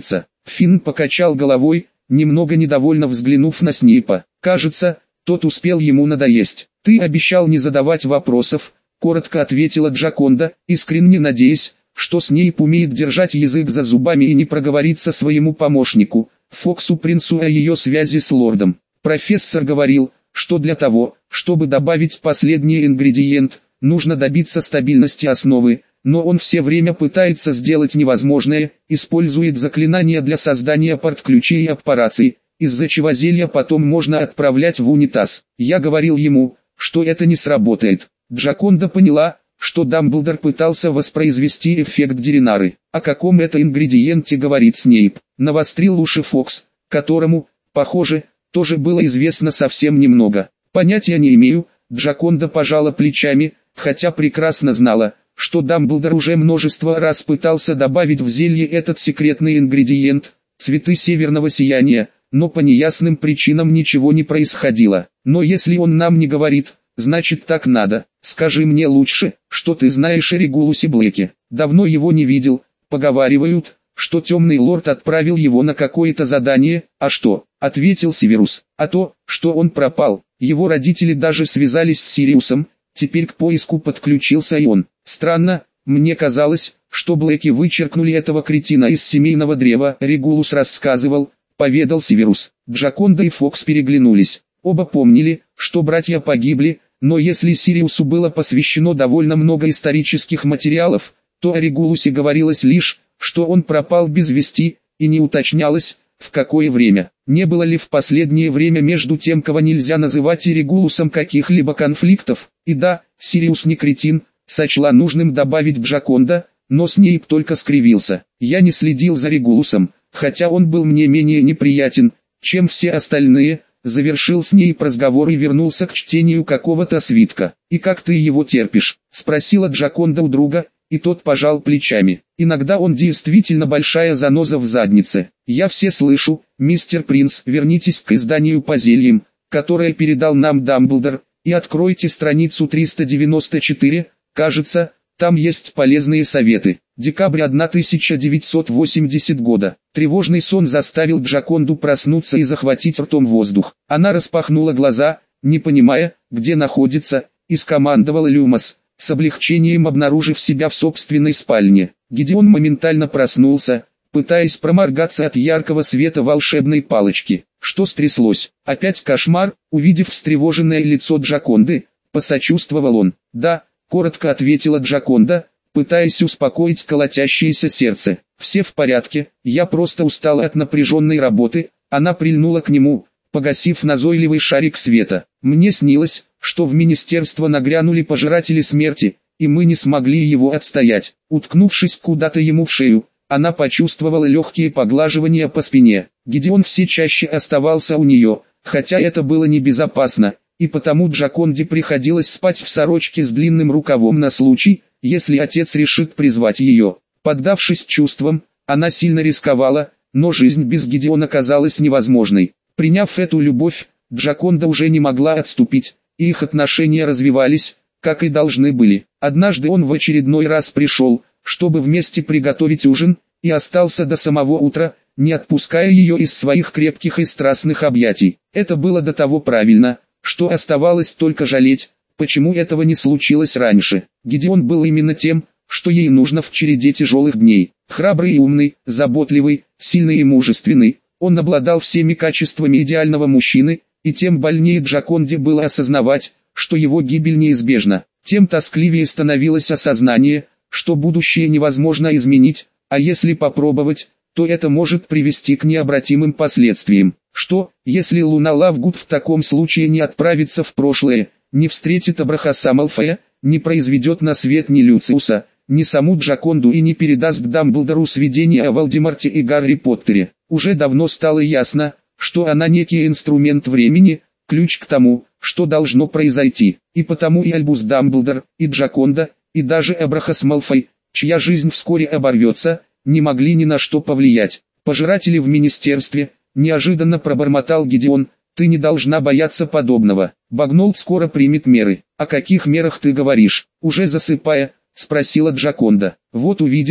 Финн покачал головой, немного недовольно взглянув на Снейпа. Кажется, тот успел ему надоесть. «Ты обещал не задавать вопросов», — коротко ответила Джаконда, искренне надеясь, что Снейп умеет держать язык за зубами и не проговорится своему помощнику, Фоксу Принцу, о ее связи с лордом. Профессор говорил, что для того, чтобы добавить последний ингредиент, нужно добиться стабильности основы, но он все время пытается сделать невозможное, использует заклинания для создания порт-ключей и операций, из-за чего зелья потом можно отправлять в унитаз. Я говорил ему, что это не сработает. Джаконда поняла, что Дамблдор пытался воспроизвести эффект Деринары. О каком это ингредиенте говорит Снейп? Навострил уши Фокс, которому, похоже, тоже было известно совсем немного. Понятия не имею, Джаконда пожала плечами, хотя прекрасно знала, что Дамблдор уже множество раз пытался добавить в зелье этот секретный ингредиент, цветы северного сияния, но по неясным причинам ничего не происходило. Но если он нам не говорит, значит так надо. Скажи мне лучше, что ты знаешь о Регулусе Блэке. Давно его не видел, поговаривают, что темный лорд отправил его на какое-то задание. А что? Ответил Северус. А то, что он пропал. Его родители даже связались с Сириусом, теперь к поиску подключился и он. Странно, мне казалось, что Блэки вычеркнули этого кретина из семейного древа. Регулус рассказывал, поведал Северус. Джаконда и Фокс переглянулись. Оба помнили, что братья погибли, но если Сириусу было посвящено довольно много исторических материалов, то о Регулусе говорилось лишь, что он пропал без вести, и не уточнялось, в какое время. Не было ли в последнее время между тем, кого нельзя называть и Регулусом, каких-либо конфликтов? И да, Сириус не кретин, сочла нужным добавить Джаконда, но Снейп только скривился. Я не следил за Регулусом, хотя он был мне менее неприятен, чем все остальные. Завершил Снейп разговор и вернулся к чтению какого-то свитка. «И как ты его терпишь?» — спросила Джаконда у друга, и тот пожал плечами. «Иногда он действительно большая заноза в заднице. Я все слышу, мистер Принц, вернитесь к изданию по зельям, которое передал нам Дамблдор, и откройте страницу триста девяносто четыре, кажется, там есть полезные советы». Декабрь тысяча девятьсот восьмидесятого года. Тревожный сон заставил Джаконду проснуться и захватить ртом воздух. Она распахнула глаза, не понимая, где находится, и скомандовала Люмос, с облегчением обнаружив себя в собственной спальне. Гидеон моментально проснулся, пытаясь проморгаться от яркого света волшебной палочки. Что стряслось? Опять кошмар? Увидев встревоженное лицо Джаконды, посочувствовал он. «Да», — коротко ответила Джаконда, пытаясь успокоить колотящееся сердце. «Все в порядке, я просто устала от напряженной работы». Она прильнула к нему, погасив назойливый шарик света. «Мне снилось, что в министерство нагрянули пожиратели смерти, и мы не смогли его отстоять». Уткнувшись куда-то ему в шею, она почувствовала легкие поглаживания по спине. Гидеон все чаще оставался у нее, хотя это было небезопасно, и потому Джаконде приходилось спать в сорочке с длинным рукавом на случай, если отец решит призвать ее. Поддавшись чувствам, она сильно рисковала, но жизнь без Гидеона казалась невозможной. Приняв эту любовь, Джаконда уже не могла отступить, и их отношения развивались, как и должны были. Однажды он в очередной раз пришел, чтобы вместе приготовить ужин, и остался до самого утра, не отпуская ее из своих крепких и страстных объятий. Это было до того правильно, что оставалось только жалеть, почему этого не случилось раньше. Гидеон был именно тем, что ей нужно в череде тяжелых дней. Храбрый и умный, заботливый, сильный и мужественный, он обладал всеми качествами идеального мужчины, и тем больнее Джаконде было осознавать, что его гибель неизбежна. Тем тоскливее становилось осознание, что будущее невозможно изменить, а если попробовать, то это может привести к необратимым последствиям. Что, если Луна Лавгуд в таком случае не отправится в прошлое, не встретит Абрахаса Малфоя, не произведет на свет ни Люциуса, ни саму Джаконду и не передаст Дамблдору сведения о Волдеморте и Гарри Поттере? Уже давно стало ясно, что она некий инструмент времени, ключ к тому, что должно произойти. И потому и Альбус Дамблдор, и Джаконда, и даже Абрахас Малфой, чья жизнь вскоре оборвется, не могли ни на что повлиять. Пожиратели в министерстве, неожиданно пробормотал Гидеон, ты не должна бояться подобного. Багнолд скоро примет меры. О каких мерах ты говоришь? Уже засыпая, спросила Джаконда. Вот увидишь,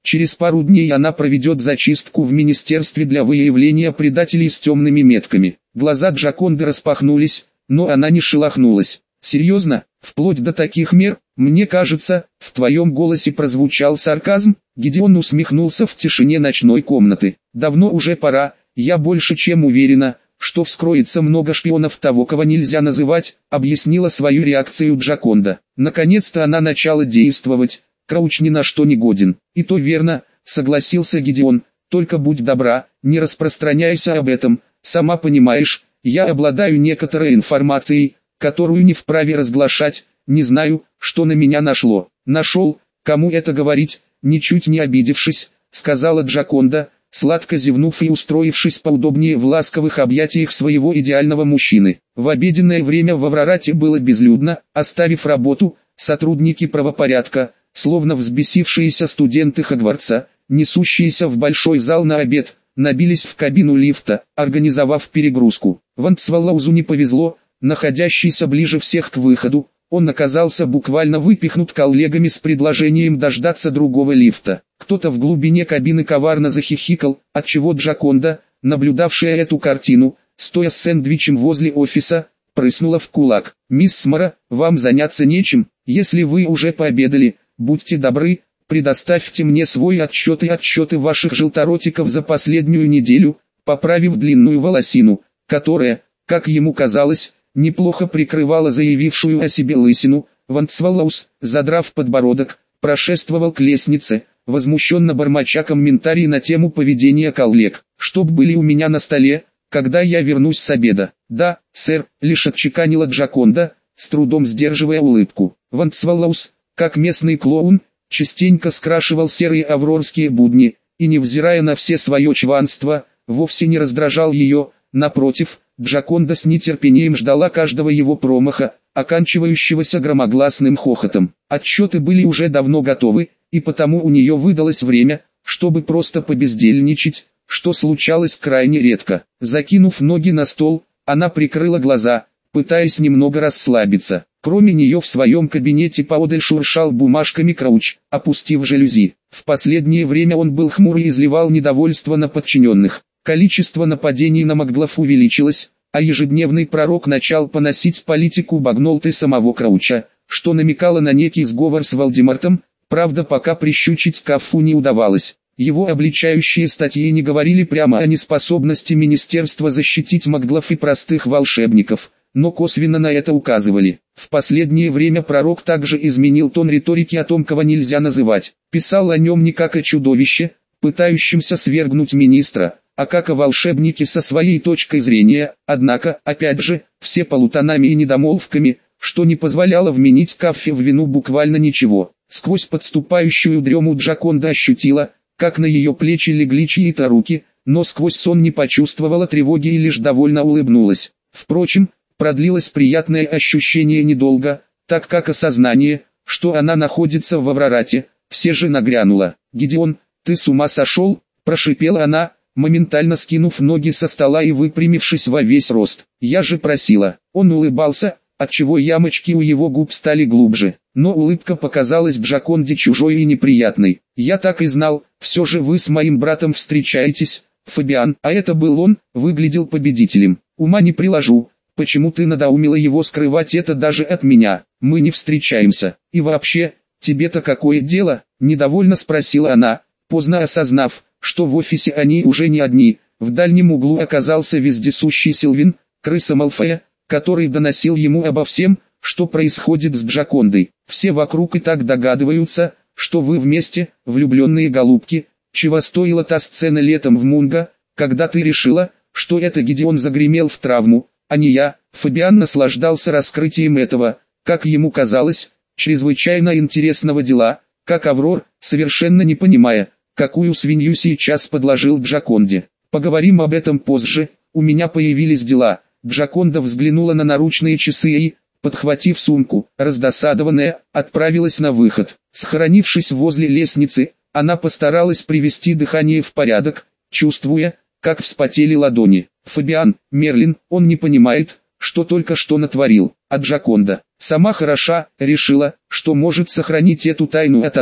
Через пару дней она проведет зачистку в министерстве для выявления предателей с темными метками. Глаза Джаконды распахнулись, но она не шелохнулась. «Серьезно? Вплоть до таких мер? Мне кажется, в твоем голосе прозвучал сарказм». Гидеон усмехнулся в тишине ночной комнаты. «Давно уже пора, я больше чем уверена, что вскроется много шпионов того, кого нельзя называть», объяснила свою реакцию Джаконда. Наконец-то она начала действовать. Крауч ни на что не годен. «И то верно», согласился Гидеон, «только будь добра, не распространяйся об этом, сама понимаешь, я обладаю некоторой информацией, которую не вправе разглашать, не знаю, что на меня нашло». «Нашел, кому это говорить?» Ничуть не обидевшись, сказала Джаконда, сладко зевнув и устроившись поудобнее в ласковых объятиях своего идеального мужчины. В обеденное время в Аврорате было безлюдно, оставив работу, сотрудники правопорядка, словно взбесившиеся студенты Хогвартса, несущиеся в большой зал на обед, набились в кабину лифта, организовав перегрузку. Вантсваллаузу не повезло, находящийся ближе всех к выходу, он оказался буквально выпихнут коллегами с предложением дождаться другого лифта. Кто-то в глубине кабины коварно захихикал, отчего Джаконда, наблюдавшая эту картину, стоя с сэндвичем возле офиса, прыснула в кулак. «Мисс Смара, вам заняться нечем, если вы уже пообедали, будьте добры, предоставьте мне свой отчет и отчеты ваших желторотиков за последнюю неделю», поправив длинную волосину, которая, как ему казалось, неплохо прикрывала заявившую о себе лысину. Вантсваллаус, задрав подбородок, прошествовал к лестнице, возмущенно бормоча комментарии на тему поведения коллег. «Чтоб были у меня на столе, когда я вернусь с обеда». «Да, сэр», лишь отчеканила Джаконда, с трудом сдерживая улыбку. Вантсваллаус, как местный клоун, частенько скрашивал серые аврорские будни, и невзирая на все свое чванство, вовсе не раздражал ее, напротив, Джаконда с нетерпением ждала каждого его промаха, оканчивающегося громогласным хохотом. Отчеты были уже давно готовы, и потому у нее выдалось время, чтобы просто побездельничать, что случалось крайне редко. Закинув ноги на стол, она прикрыла глаза, пытаясь немного расслабиться. Кроме нее в своем кабинете поодаль шуршал бумажками Крауч, опустив жалюзи. В последнее время он был хмур и изливал недовольство на подчиненных. Количество нападений на Макглов увеличилось, а ежедневный пророк начал поносить политику Багнолты самого Крауча, что намекало на некий сговор с Волдемортом, правда пока прищучить Кафу не удавалось. Его обличающие статьи не говорили прямо о неспособности министерства защитить Макглов и простых волшебников, но косвенно на это указывали. В последнее время пророк также изменил тон риторики о том, кого нельзя называть. Писал о нем не как о чудовище, пытающемся свергнуть министра, а как о волшебнике со своей точкой зрения, однако, опять же, все полутонами и недомолвками, что не позволяло вменить Каффе в вину буквально ничего. Сквозь подступающую дрему Джаконда ощутила, как на ее плечи легли чьи-то руки, но сквозь сон не почувствовала тревоги и лишь довольно улыбнулась. Впрочем, продлилось приятное ощущение недолго, так как осознание, что она находится в Аврорате, все же нагрянуло. «Гидеон, ты с ума сошел?» – прошипела она, моментально скинув ноги со стола и выпрямившись во весь рост. «Я же просила». Он улыбался, отчего ямочки у его губ стали глубже, но улыбка показалась Джаконде чужой и неприятной. «Я так и знал, все же вы с моим братом встречаетесь, Фабиан». А это был он, выглядел победителем. «Ума не приложу, почему ты надоумила его скрывать это даже от меня? Мы не встречаемся. И вообще, тебе-то какое дело?» – недовольно спросила она, поздно осознав, что в офисе они уже не одни. В дальнем углу оказался вездесущий Сильвин, крыса Малфоя, который доносил ему обо всем, что происходит с Джакондой. «Все вокруг и так догадываются, что вы вместе, влюбленные голубки, чего стоила та сцена летом в Мунго, когда ты решила, что это Гидеон загремел в травму, а не я». Фабиан наслаждался раскрытием этого, как ему казалось, чрезвычайно интересного дела, как Аврор, совершенно не понимая, какую свинью сейчас подложил Джаконде. «Поговорим об этом позже, у меня появились дела». Джаконда взглянула на наручные часы и, подхватив сумку, раздосадованная, отправилась на выход. Схоронившись возле лестницы, она постаралась привести дыхание в порядок, чувствуя, как вспотели ладони. Фабиан, Мерлин, он не понимает, что только что натворил, а Джаконда, сама хороша, решила, что может сохранить эту тайну от отца.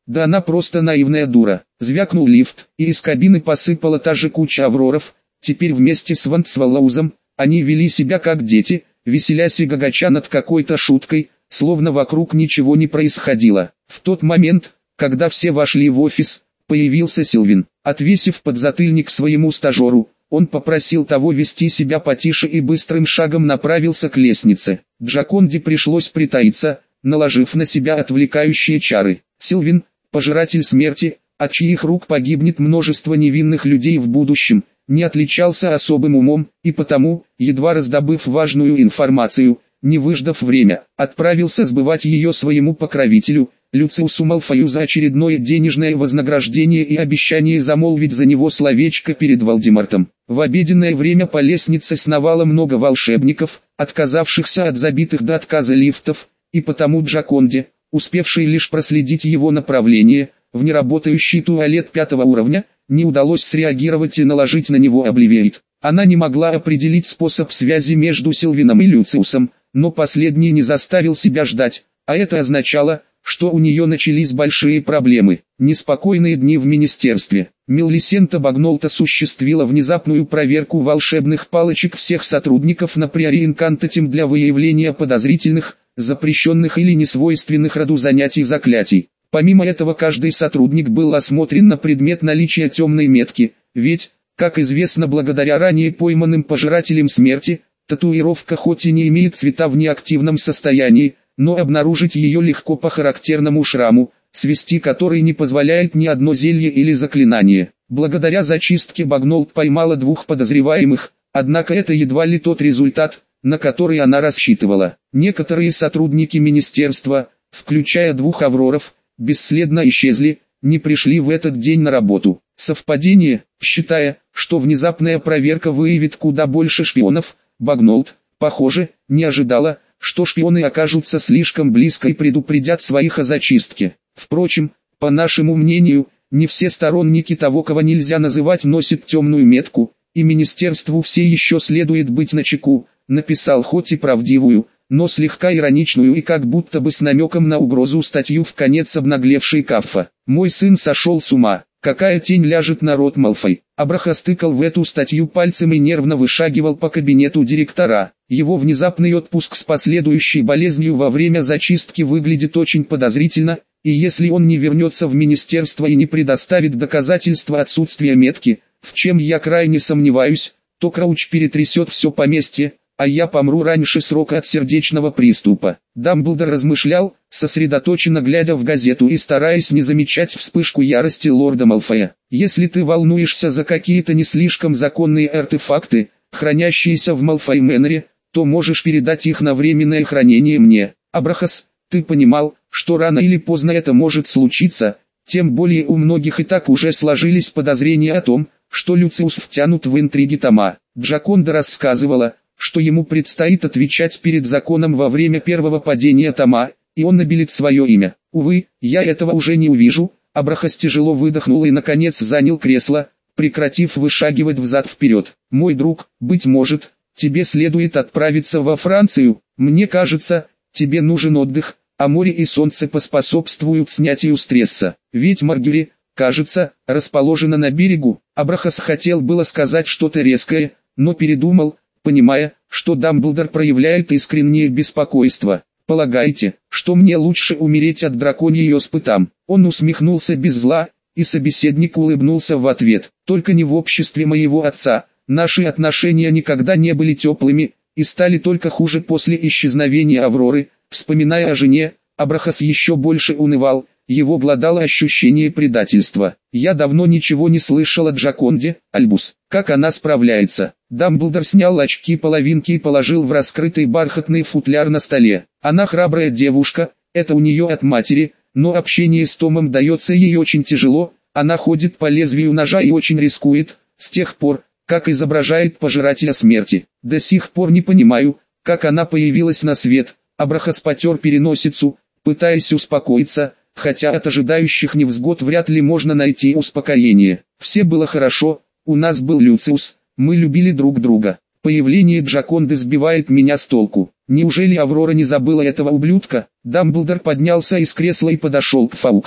Да она просто наивная дура. Звякнул лифт, и из кабины посыпала та же куча авроров. Теперь вместе с Вандсвалаузом они вели себя как дети, веселясь и гагача над какой-то шуткой, словно вокруг ничего не происходило. В тот момент, когда все вошли в офис, появился Сильвин. Отвесив подзатыльник своему стажеру, он попросил того вести себя потише и быстрым шагом направился к лестнице. Джаконде пришлось притаиться, наложив на себя отвлекающие чары. Сильвин, пожиратель смерти, от чьих рук погибнет множество невинных людей в будущем, не отличался особым умом, и потому, едва раздобыв важную информацию, не выждав время, отправился сбывать ее своему покровителю, Люциусу Малфою, за очередное денежное вознаграждение и обещание замолвить за него словечко перед Волдемортом. В обеденное время по лестнице сновало много волшебников, отказавшихся от забитых до отказа лифтов, и потому Джаконде, успевшей лишь проследить его направление, в неработающий туалет пятого уровня, не удалось среагировать и наложить на него обливиейт. Она не могла определить способ связи между Сильвином и Люциусом, но последний не заставил себя ждать, а это означало, что у нее начались большие проблемы. Неспокойные дни в министерстве. Мелисента Багнолт осуществила внезапную проверку волшебных палочек всех сотрудников на Приори-Инкантатим для выявления подозрительных, запрещенных или несвойственных роду занятий заклятий. Помимо этого, каждый сотрудник был осмотрен на предмет наличия темной метки, ведь, как известно благодаря ранее пойманным пожирателям смерти, татуировка хоть и не имеет цвета в неактивном состоянии, но обнаружить ее легко по характерному шраму, свести который не позволяет ни одно зелье или заклинание. Благодаря зачистке Багнолт поймала двух подозреваемых, однако это едва ли тот результат, на который она рассчитывала. Некоторые сотрудники министерства, включая двух авроров, бесследно исчезли, не пришли в этот день на работу. Совпадение, считая, что внезапная проверка выявит куда больше шпионов, Багнолт, похоже, не ожидала, что шпионы окажутся слишком близко и предупредят своих о зачистке. Впрочем, по нашему мнению, не все сторонники того, кого нельзя называть, носят темную метку, и министерству все еще следует быть начеку, написал хоть и правдивую, но слегка ироничную и как будто бы с намеком на угрозу статью в конец обнаглевшей Каффа. «Мой сын сошел с ума. Какая тень ляжет на рот Малфой?» Абрахас тыкал в эту статью пальцем и нервно вышагивал по кабинету директора. Его внезапный отпуск с последующей болезнью во время зачистки выглядит очень подозрительно, и если он не вернется в министерство и не предоставит доказательства отсутствия метки, в чем я крайне сомневаюсь, то Крауч перетрясет все поместье, а я помру раньше срока от сердечного приступа. Дамблдор размышлял, сосредоточенно глядя в газету и стараясь не замечать вспышку ярости лорда Малфоя. «Если ты волнуешься за какие-то не слишком законные артефакты, хранящиеся в Малфой Мэннере, то можешь передать их на временное хранение мне. Абрахас, ты понимал, что рано или поздно это может случиться, тем более у многих и так уже сложились подозрения о том, что Люциус втянут в интриги Тома». Джаконда рассказывала, что ему предстоит отвечать перед законом во время первого падения Тома, и он набелит свое имя. Увы, я этого уже не увижу. Абрахас тяжело выдохнул и наконец занял кресло, прекратив вышагивать взад-вперед. «Мой друг, быть может, тебе следует отправиться во Францию. Мне кажется, тебе нужен отдых, а море и солнце поспособствуют снятию стресса. Ведь Маргюри, кажется, расположена на берегу». Абрахас хотел было сказать что-то резкое, но передумал, понимая, что Дамблдор проявляет искреннее беспокойство. «Полагаете, что мне лучше умереть от драконьей оспы там?» Он усмехнулся без зла, и собеседник улыбнулся в ответ. «Только не в обществе моего отца. Наши отношения никогда не были теплыми, и стали только хуже после исчезновения Авроры». Вспоминая о жене, Абрахас еще больше унывал, его обладало ощущение предательства. «Я давно ничего не слышал о Джаконде, Альбус. Как она справляется?» Дамблдор снял очки-половинки и положил в раскрытый бархатный футляр на столе. «Она храбрая девушка, это у нее от матери, но общение с Томом дается ей очень тяжело, она ходит по лезвию ножа и очень рискует, с тех пор, как изображает пожирателя смерти. До сих пор не понимаю, как она появилась на свет». Абрахас потер переносицу, пытаясь успокоиться, хотя от ожидающих невзгод вряд ли можно найти успокоение. «Все было хорошо, у нас был Люциус, мы любили друг друга. Появление Джаконды сбивает меня с толку. Неужели Аврора не забыла этого ублюдка?» Дамблдор поднялся из кресла и подошел к Фауксу,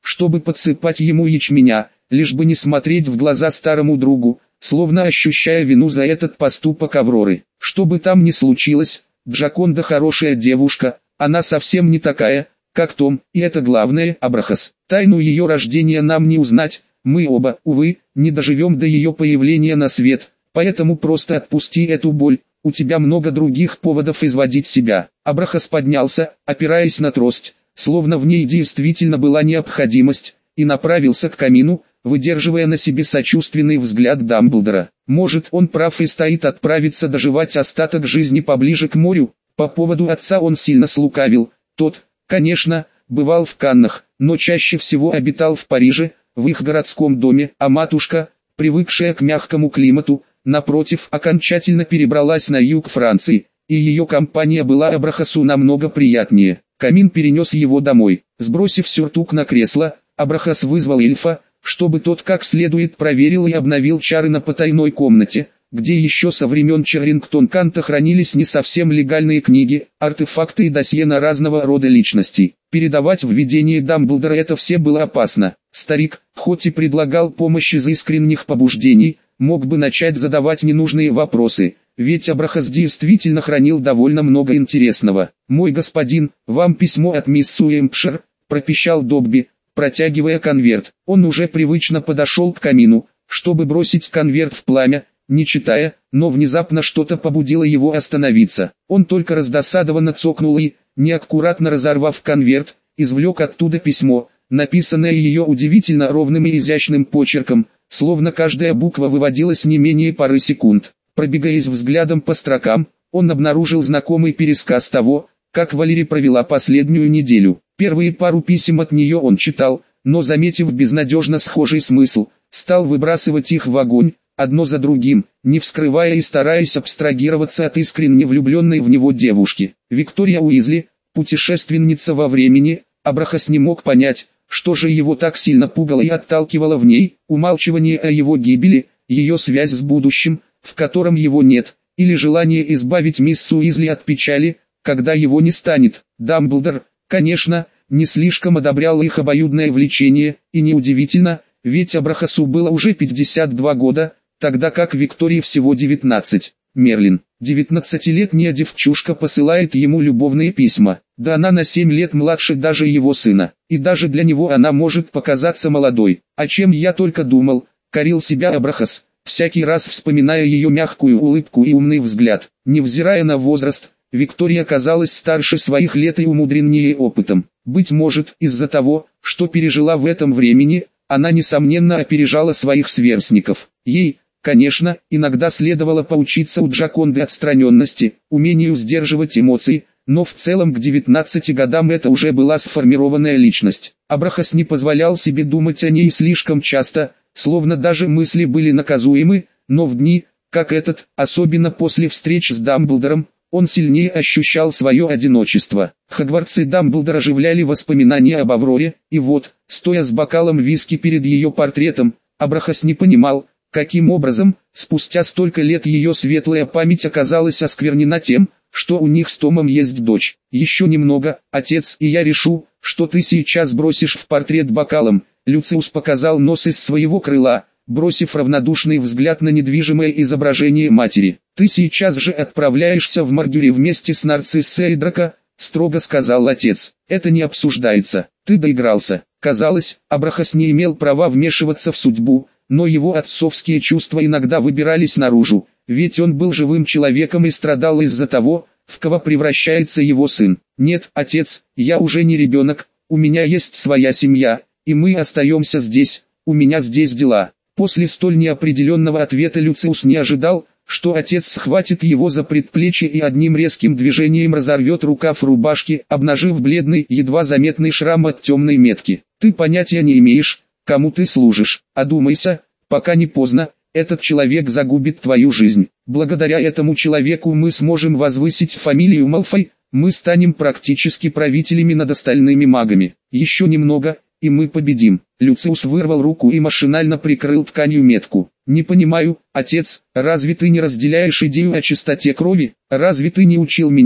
чтобы подсыпать ему ячменя, лишь бы не смотреть в глаза старому другу, словно ощущая вину за этот поступок Авроры. Что бы там ни случилось, Джаконда хорошая девушка, она совсем не такая, как Том, и это главное, Абрахас. Тайну ее рождения нам не узнать, мы оба, увы, не доживем до ее появления на свет, поэтому просто отпусти эту боль, у тебя много других поводов изводить себя. Абрахас поднялся, опираясь на трость, словно в ней действительно была необходимость, и направился к камину, выдерживая на себе сочувственный взгляд Дамблдора. Может, он прав и стоит отправиться доживать остаток жизни поближе к морю. По поводу отца он сильно слукавил. Тот, конечно, бывал в Каннах, но чаще всего обитал в Париже, в их городском доме, а матушка, привыкшая к мягкому климату, напротив, окончательно перебралась на юг Франции, и ее компания была Абрахасу намного приятнее. Камин перенес его домой. Сбросив сюртук на кресло, Абрахас вызвал эльфа, чтобы тот как следует проверил и обновил чары на потайной комнате, где еще со времен Черрингтон-Канта хранились не совсем легальные книги, артефакты и досье на разного рода личностей. Передавать в видение Дамблдора это все было опасно. Старик, хоть и предлагал помощь из искренних побуждений, мог бы начать задавать ненужные вопросы, ведь Абрахас действительно хранил довольно много интересного. «Мой господин, вам письмо от мисс Уэмпшир», — пропищал Добби, протягивая конверт. Он уже привычно подошел к камину, чтобы бросить конверт в пламя, не читая, но внезапно что-то побудило его остановиться. Он только раздосадованно цокнул и, неаккуратно разорвав конверт, извлек оттуда письмо, написанное ее удивительно ровным и изящным почерком, словно каждая буква выводилась не менее пары секунд. Пробегаясь взглядом по строкам, он обнаружил знакомый пересказ того, как Валери провела последнюю неделю. Первые пару писем от нее он читал, но заметив безнадежно схожий смысл, стал выбрасывать их в огонь, одно за другим, не вскрывая и стараясь абстрагироваться от искренне влюбленной в него девушки. Виктория Уизли, путешественница во времени, Абрахас не мог понять, что же его так сильно пугало и отталкивало в ней, умалчивание о его гибели, ее связь с будущим, в котором его нет, или желание избавить мисс Уизли от печали, когда его не станет. Дамблдор, конечно, не слишком одобрял их обоюдное влечение, и неудивительно, ведь Абрахасу было уже пятьдесят два года, тогда как Виктории всего девятнадцать. Мерлин, девятнадцатилетняя девчушка, посылает ему любовные письма. Да она на семь лет младше даже его сына, и даже для него она может показаться молодой. О чем я только думал, корил себя Абрахас, всякий раз вспоминая ее мягкую улыбку и умный взгляд. Невзирая на возраст, Виктория казалась старше своих лет и умудреннее опытом. Быть может, из-за того, что пережила в этом времени, она несомненно опережала своих сверстников. Ей, конечно, иногда следовало поучиться у Джаконды отстраненности, умению сдерживать эмоции, но в целом к девятнадцати годам это уже была сформированная личность. Абрахас не позволял себе думать о ней слишком часто, словно даже мысли были наказуемы, но в дни, как этот, особенно после встреч с Дамблдором, он сильнее ощущал свое одиночество. Хогвартсы Дамблдора оживляли воспоминания об Авроре, и вот, стоя с бокалом виски перед ее портретом, Абрахас не понимал, каким образом, спустя столько лет ее светлая память оказалась осквернена тем, что у них с Томом есть дочь. «Еще немного, отец, и я решу, что ты сейчас бросишь в портрет бокалом», Люциус показал нос из своего крыла, бросив равнодушный взгляд на недвижимое изображение матери. «Ты сейчас же отправляешься в Мордюри вместе с Нарциссой и Драко», строго сказал отец. «Это не обсуждается, ты доигрался». Казалось, Абрахас не имел права вмешиваться в судьбу, но его отцовские чувства иногда выбирались наружу, ведь он был живым человеком и страдал из-за того, в кого превращается его сын. «Нет, отец, я уже не ребенок, у меня есть своя семья, и мы остаемся здесь, у меня здесь дела». После столь неопределенного ответа Люциус не ожидал, что отец схватит его за предплечье и одним резким движением разорвет рукав рубашки, обнажив бледный, едва заметный шрам от темной метки. «Ты понятия не имеешь, кому ты служишь. Одумайся, пока не поздно, этот человек загубит твою жизнь. Благодаря этому человеку мы сможем возвысить фамилию Малфой, мы станем практически правителями над остальными магами. Еще немного, и мы победим». Люциус вырвал руку и машинально прикрыл тканью метку. «Не понимаю, отец, разве ты не разделяешь идею о чистоте крови? Разве ты не учил меня,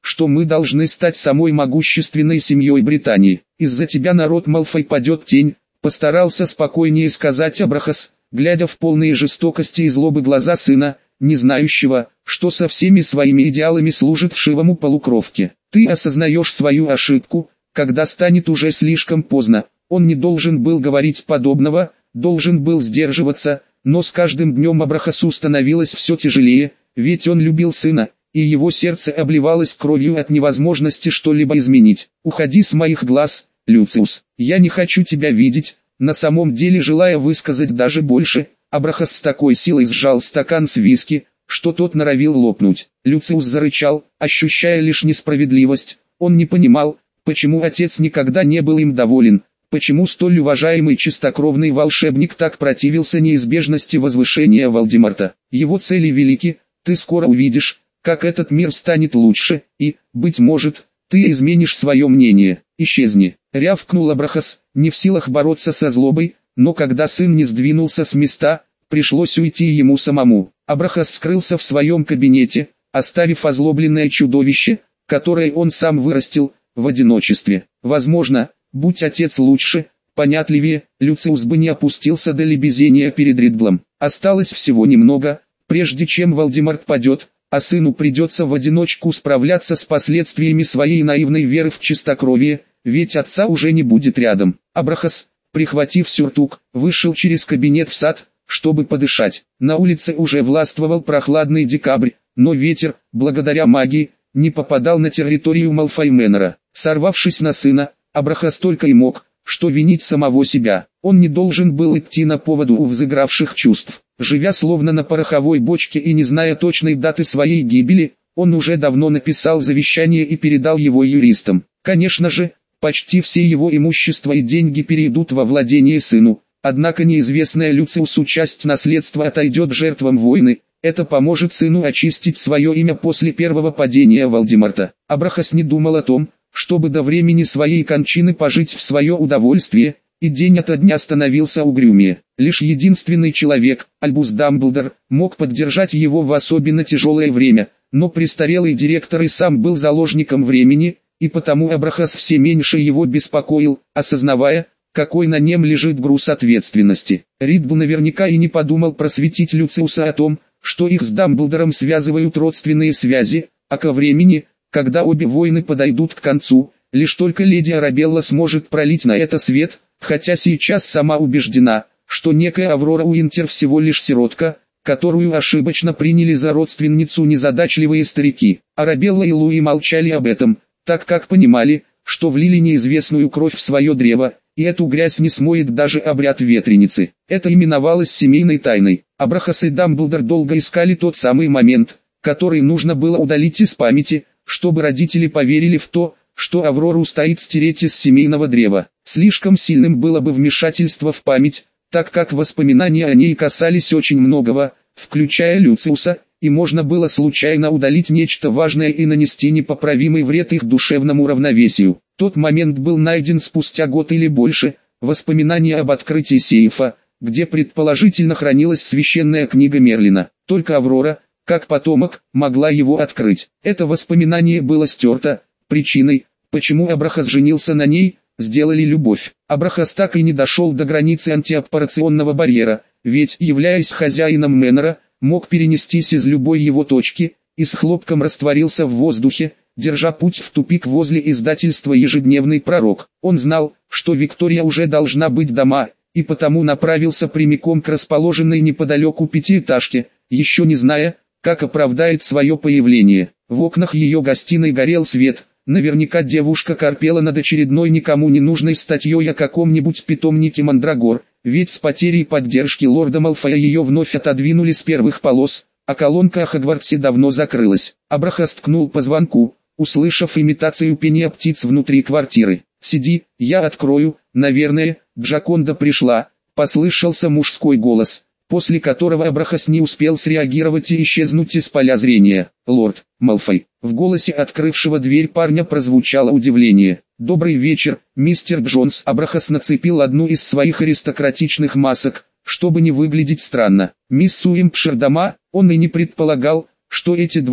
что мы должны стать самой могущественной семьей Британии. Из-за тебя народ Малфой падет тень, постарался спокойнее сказать Абрахас, глядя в полные жестокости и злобы глаза сына, не знающего, что со всеми своими идеалами служит вшивому полукровке. Ты осознаешь свою ошибку, когда станет уже слишком поздно. Он не должен был говорить подобного, должен был сдерживаться, но с каждым днем Абрахасу становилось все тяжелее, ведь он любил сына, и его сердце обливалось кровью от невозможности что-либо изменить. «Уходи с моих глаз, Люциус, я не хочу тебя видеть», на самом деле желая высказать даже больше, Абрахас с такой силой сжал стакан с виски, что тот норовил лопнуть. Люциус зарычал, ощущая лишь несправедливость. Он не понимал, почему отец никогда не был им доволен, почему столь уважаемый чистокровный волшебник так противился неизбежности возвышения Волдеморта. Его цели велики, ты скоро увидишь, как этот мир станет лучше, и, быть может, ты изменишь свое мнение. Исчезни, рявкнул Абрахас, не в силах бороться со злобой, но когда сын не сдвинулся с места, пришлось уйти ему самому. Абрахас скрылся в своем кабинете, оставив озлобленное чудовище, которое он сам вырастил, в одиночестве. Возможно, будь отец лучше, понятливее, Люциус бы не опустился до лебезения перед Ридлом. Осталось всего немного, прежде чем Волдеморт падет, а сыну придется в одиночку справляться с последствиями своей наивной веры в чистокровие, ведь отца уже не будет рядом. Абрахас, прихватив сюртук, вышел через кабинет в сад, чтобы подышать. На улице уже властвовал прохладный декабрь, но ветер, благодаря магии, не попадал на территорию Малфой Мэнора. Сорвавшись на сына, Абрахас только и мог, что винить самого себя. Он не должен был идти на поводу у взыгравших чувств. Живя словно на пороховой бочке и не зная точной даты своей гибели, он уже давно написал завещание и передал его юристам. Конечно же, почти все его имущество и деньги перейдут во владение сыну, однако неизвестная Люциусу часть наследства отойдет жертвам войны. Это поможет сыну очистить свое имя после первого падения Волдеморта. Абрахас не думал о том, чтобы до времени своей кончины пожить в свое удовольствие, и день ото дня становился угрюмее. Лишь единственный человек, Альбус Дамблдор, мог поддержать его в особенно тяжелое время, но престарелый директор и сам был заложником времени, и потому Абрахас все меньше его беспокоил, осознавая, какой на нем лежит груз ответственности. Ридл наверняка и не подумал просветить Люциуса о том, что их с Дамблдором связывают родственные связи, а ко времени, когда обе войны подойдут к концу, лишь только леди Арабелла сможет пролить на это свет, хотя сейчас сама убеждена, что некая Аврора Уинтер всего лишь сиротка, которую ошибочно приняли за родственницу незадачливые старики. Арабелла и Луи молчали об этом, так как понимали, что влили неизвестную кровь в свое древо, и эту грязь не смоет даже обряд ветреницы. Это именовалось семейной тайной. Абрахас и Дамблдор долго искали тот самый момент, который нужно было удалить из памяти, чтобы родители поверили в то, что Аврору стоит стереть из семейного древа. Слишком сильным было бы вмешательство в память, так как воспоминания о ней касались очень многого, включая Люциуса, и можно было случайно удалить нечто важное и нанести непоправимый вред их душевному равновесию. Тот момент был найден спустя год или больше, воспоминания об открытии сейфа, где предположительно хранилась священная книга Мерлина. Только Аврора, как потомок, могла его открыть. Это воспоминание было стерто, причиной, почему Абрахас женился на ней, сделали любовь. Абрахас так и не дошел до границы антиаппарационного барьера, ведь, являясь хозяином Мэнора, мог перенестись из любой его точки, и с хлопком растворился в воздухе, держа путь в тупик возле издательства «Ежедневный пророк». Он знал, что Виктория уже должна быть дома, и потому направился прямиком к расположенной неподалеку пятиэтажке, еще не зная, как оправдает свое появление. В окнах ее гостиной горел свет, наверняка девушка корпела над очередной никому не нужной статьей о каком-нибудь питомнике Мандрагор, ведь с потерей поддержки лорда Малфоя ее вновь отодвинули с первых полос, а колонка о Хогвартсе давно закрылась. Абрахас ткнул по звонку, услышав имитацию пения птиц внутри квартиры. «Сиди, я открою, наверное, Джаконда пришла», — послышался мужской голос, после которого Абрахас не успел среагировать и исчезнуть из поля зрения. «Лорд Малфой». В голосе открывшего дверь парня прозвучало удивление. «Добрый вечер, мистер Джонс». Абрахас нацепил одну из своих аристократичных масок, чтобы не выглядеть странно. Мисс Уимпшир дома, он и не предполагал, что эти двое,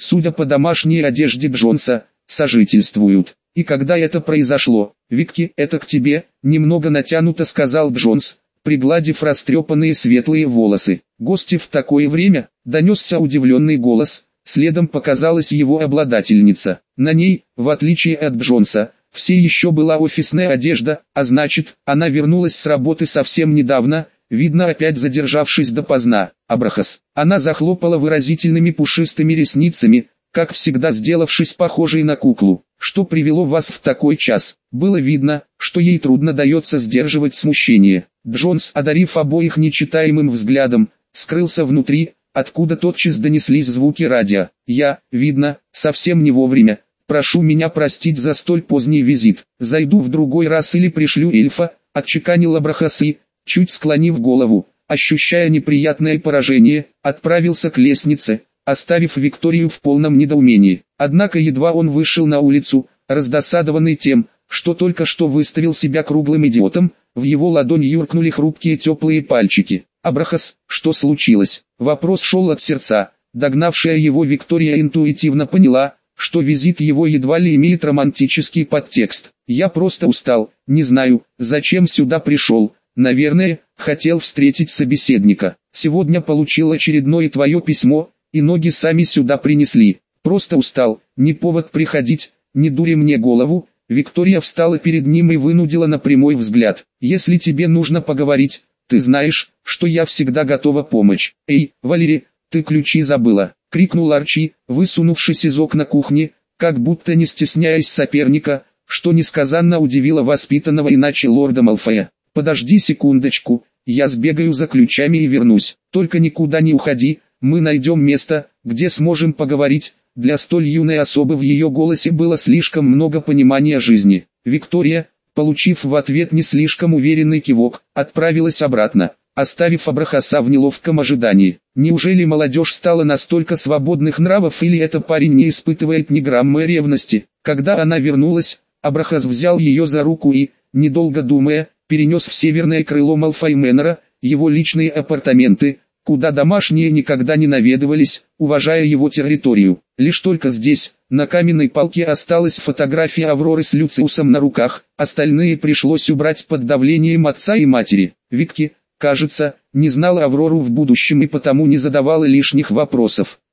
судя по домашней одежде Джонса, сожительствуют. И когда это произошло, Викки, это к тебе, немного натянуто сказал Джонс, пригладив растрепанные светлые волосы. Гости в такое время, донесся удивленный голос, следом показалась его обладательница. На ней, в отличие от Джонса, все еще была офисная одежда, а значит, она вернулась с работы совсем недавно, видно опять задержавшись допоздна. Абрахас. Она захлопала выразительными пушистыми ресницами, как всегда сделавшись похожей на куклу. Что привело вас в такой час? Было видно, что ей трудно дается сдерживать смущение. Джонс, одарив обоих нечитаемым взглядом, скрылся внутри, откуда тотчас донеслись звуки радио. Я, видно, совсем не вовремя. Прошу меня простить за столь поздний визит. Зайду в другой раз или пришлю эльфа, отчеканил Абрахас и, чуть склонив голову, ощущая неприятное поражение, отправился к лестнице, оставив Викторию в полном недоумении. Однако едва он вышел на улицу, раздосадованный тем, что только что выставил себя круглым идиотом, в его ладонь юркнули хрупкие теплые пальчики. «Абрахас, что случилось?» Вопрос шел от сердца. Догнавшая его Виктория интуитивно поняла, что визит его едва ли имеет романтический подтекст. «Я просто устал, не знаю, зачем сюда пришел. Наверное, хотел встретить собеседника. Сегодня получил очередное твое письмо, и ноги сами сюда принесли. Просто устал, не повод приходить, не дури мне голову». Виктория встала перед ним и вынудила на прямой взгляд. «Если тебе нужно поговорить, ты знаешь, что я всегда готова помочь». «Эй, Валери, ты ключи забыла!» — крикнул Арчи, высунувшись из окна кухни, как будто не стесняясь соперника, что несказанно удивило воспитанного иначе лорда Малфоя. «Подожди секундочку, я сбегаю за ключами и вернусь. Только никуда не уходи, мы найдем место, где сможем поговорить». Для столь юной особы в ее голосе было слишком много понимания жизни. Виктория, получив в ответ не слишком уверенный кивок, отправилась обратно, оставив Абрахаса в неловком ожидании. Неужели молодежь стала настолько свободных нравов, или это парень не испытывает ни грамма ревности? Когда она вернулась, Абрахас взял ее за руку и, недолго думая, перенес в северное крыло Малфой Мэннера, его личные апартаменты, куда домашние никогда не наведывались, уважая его территорию. Лишь только здесь, на каменной палке, осталась фотография Авроры с Люциусом на руках, остальные пришлось убрать под давлением отца и матери. Викки, кажется, не знала Аврору в будущем и потому не задавала лишних вопросов.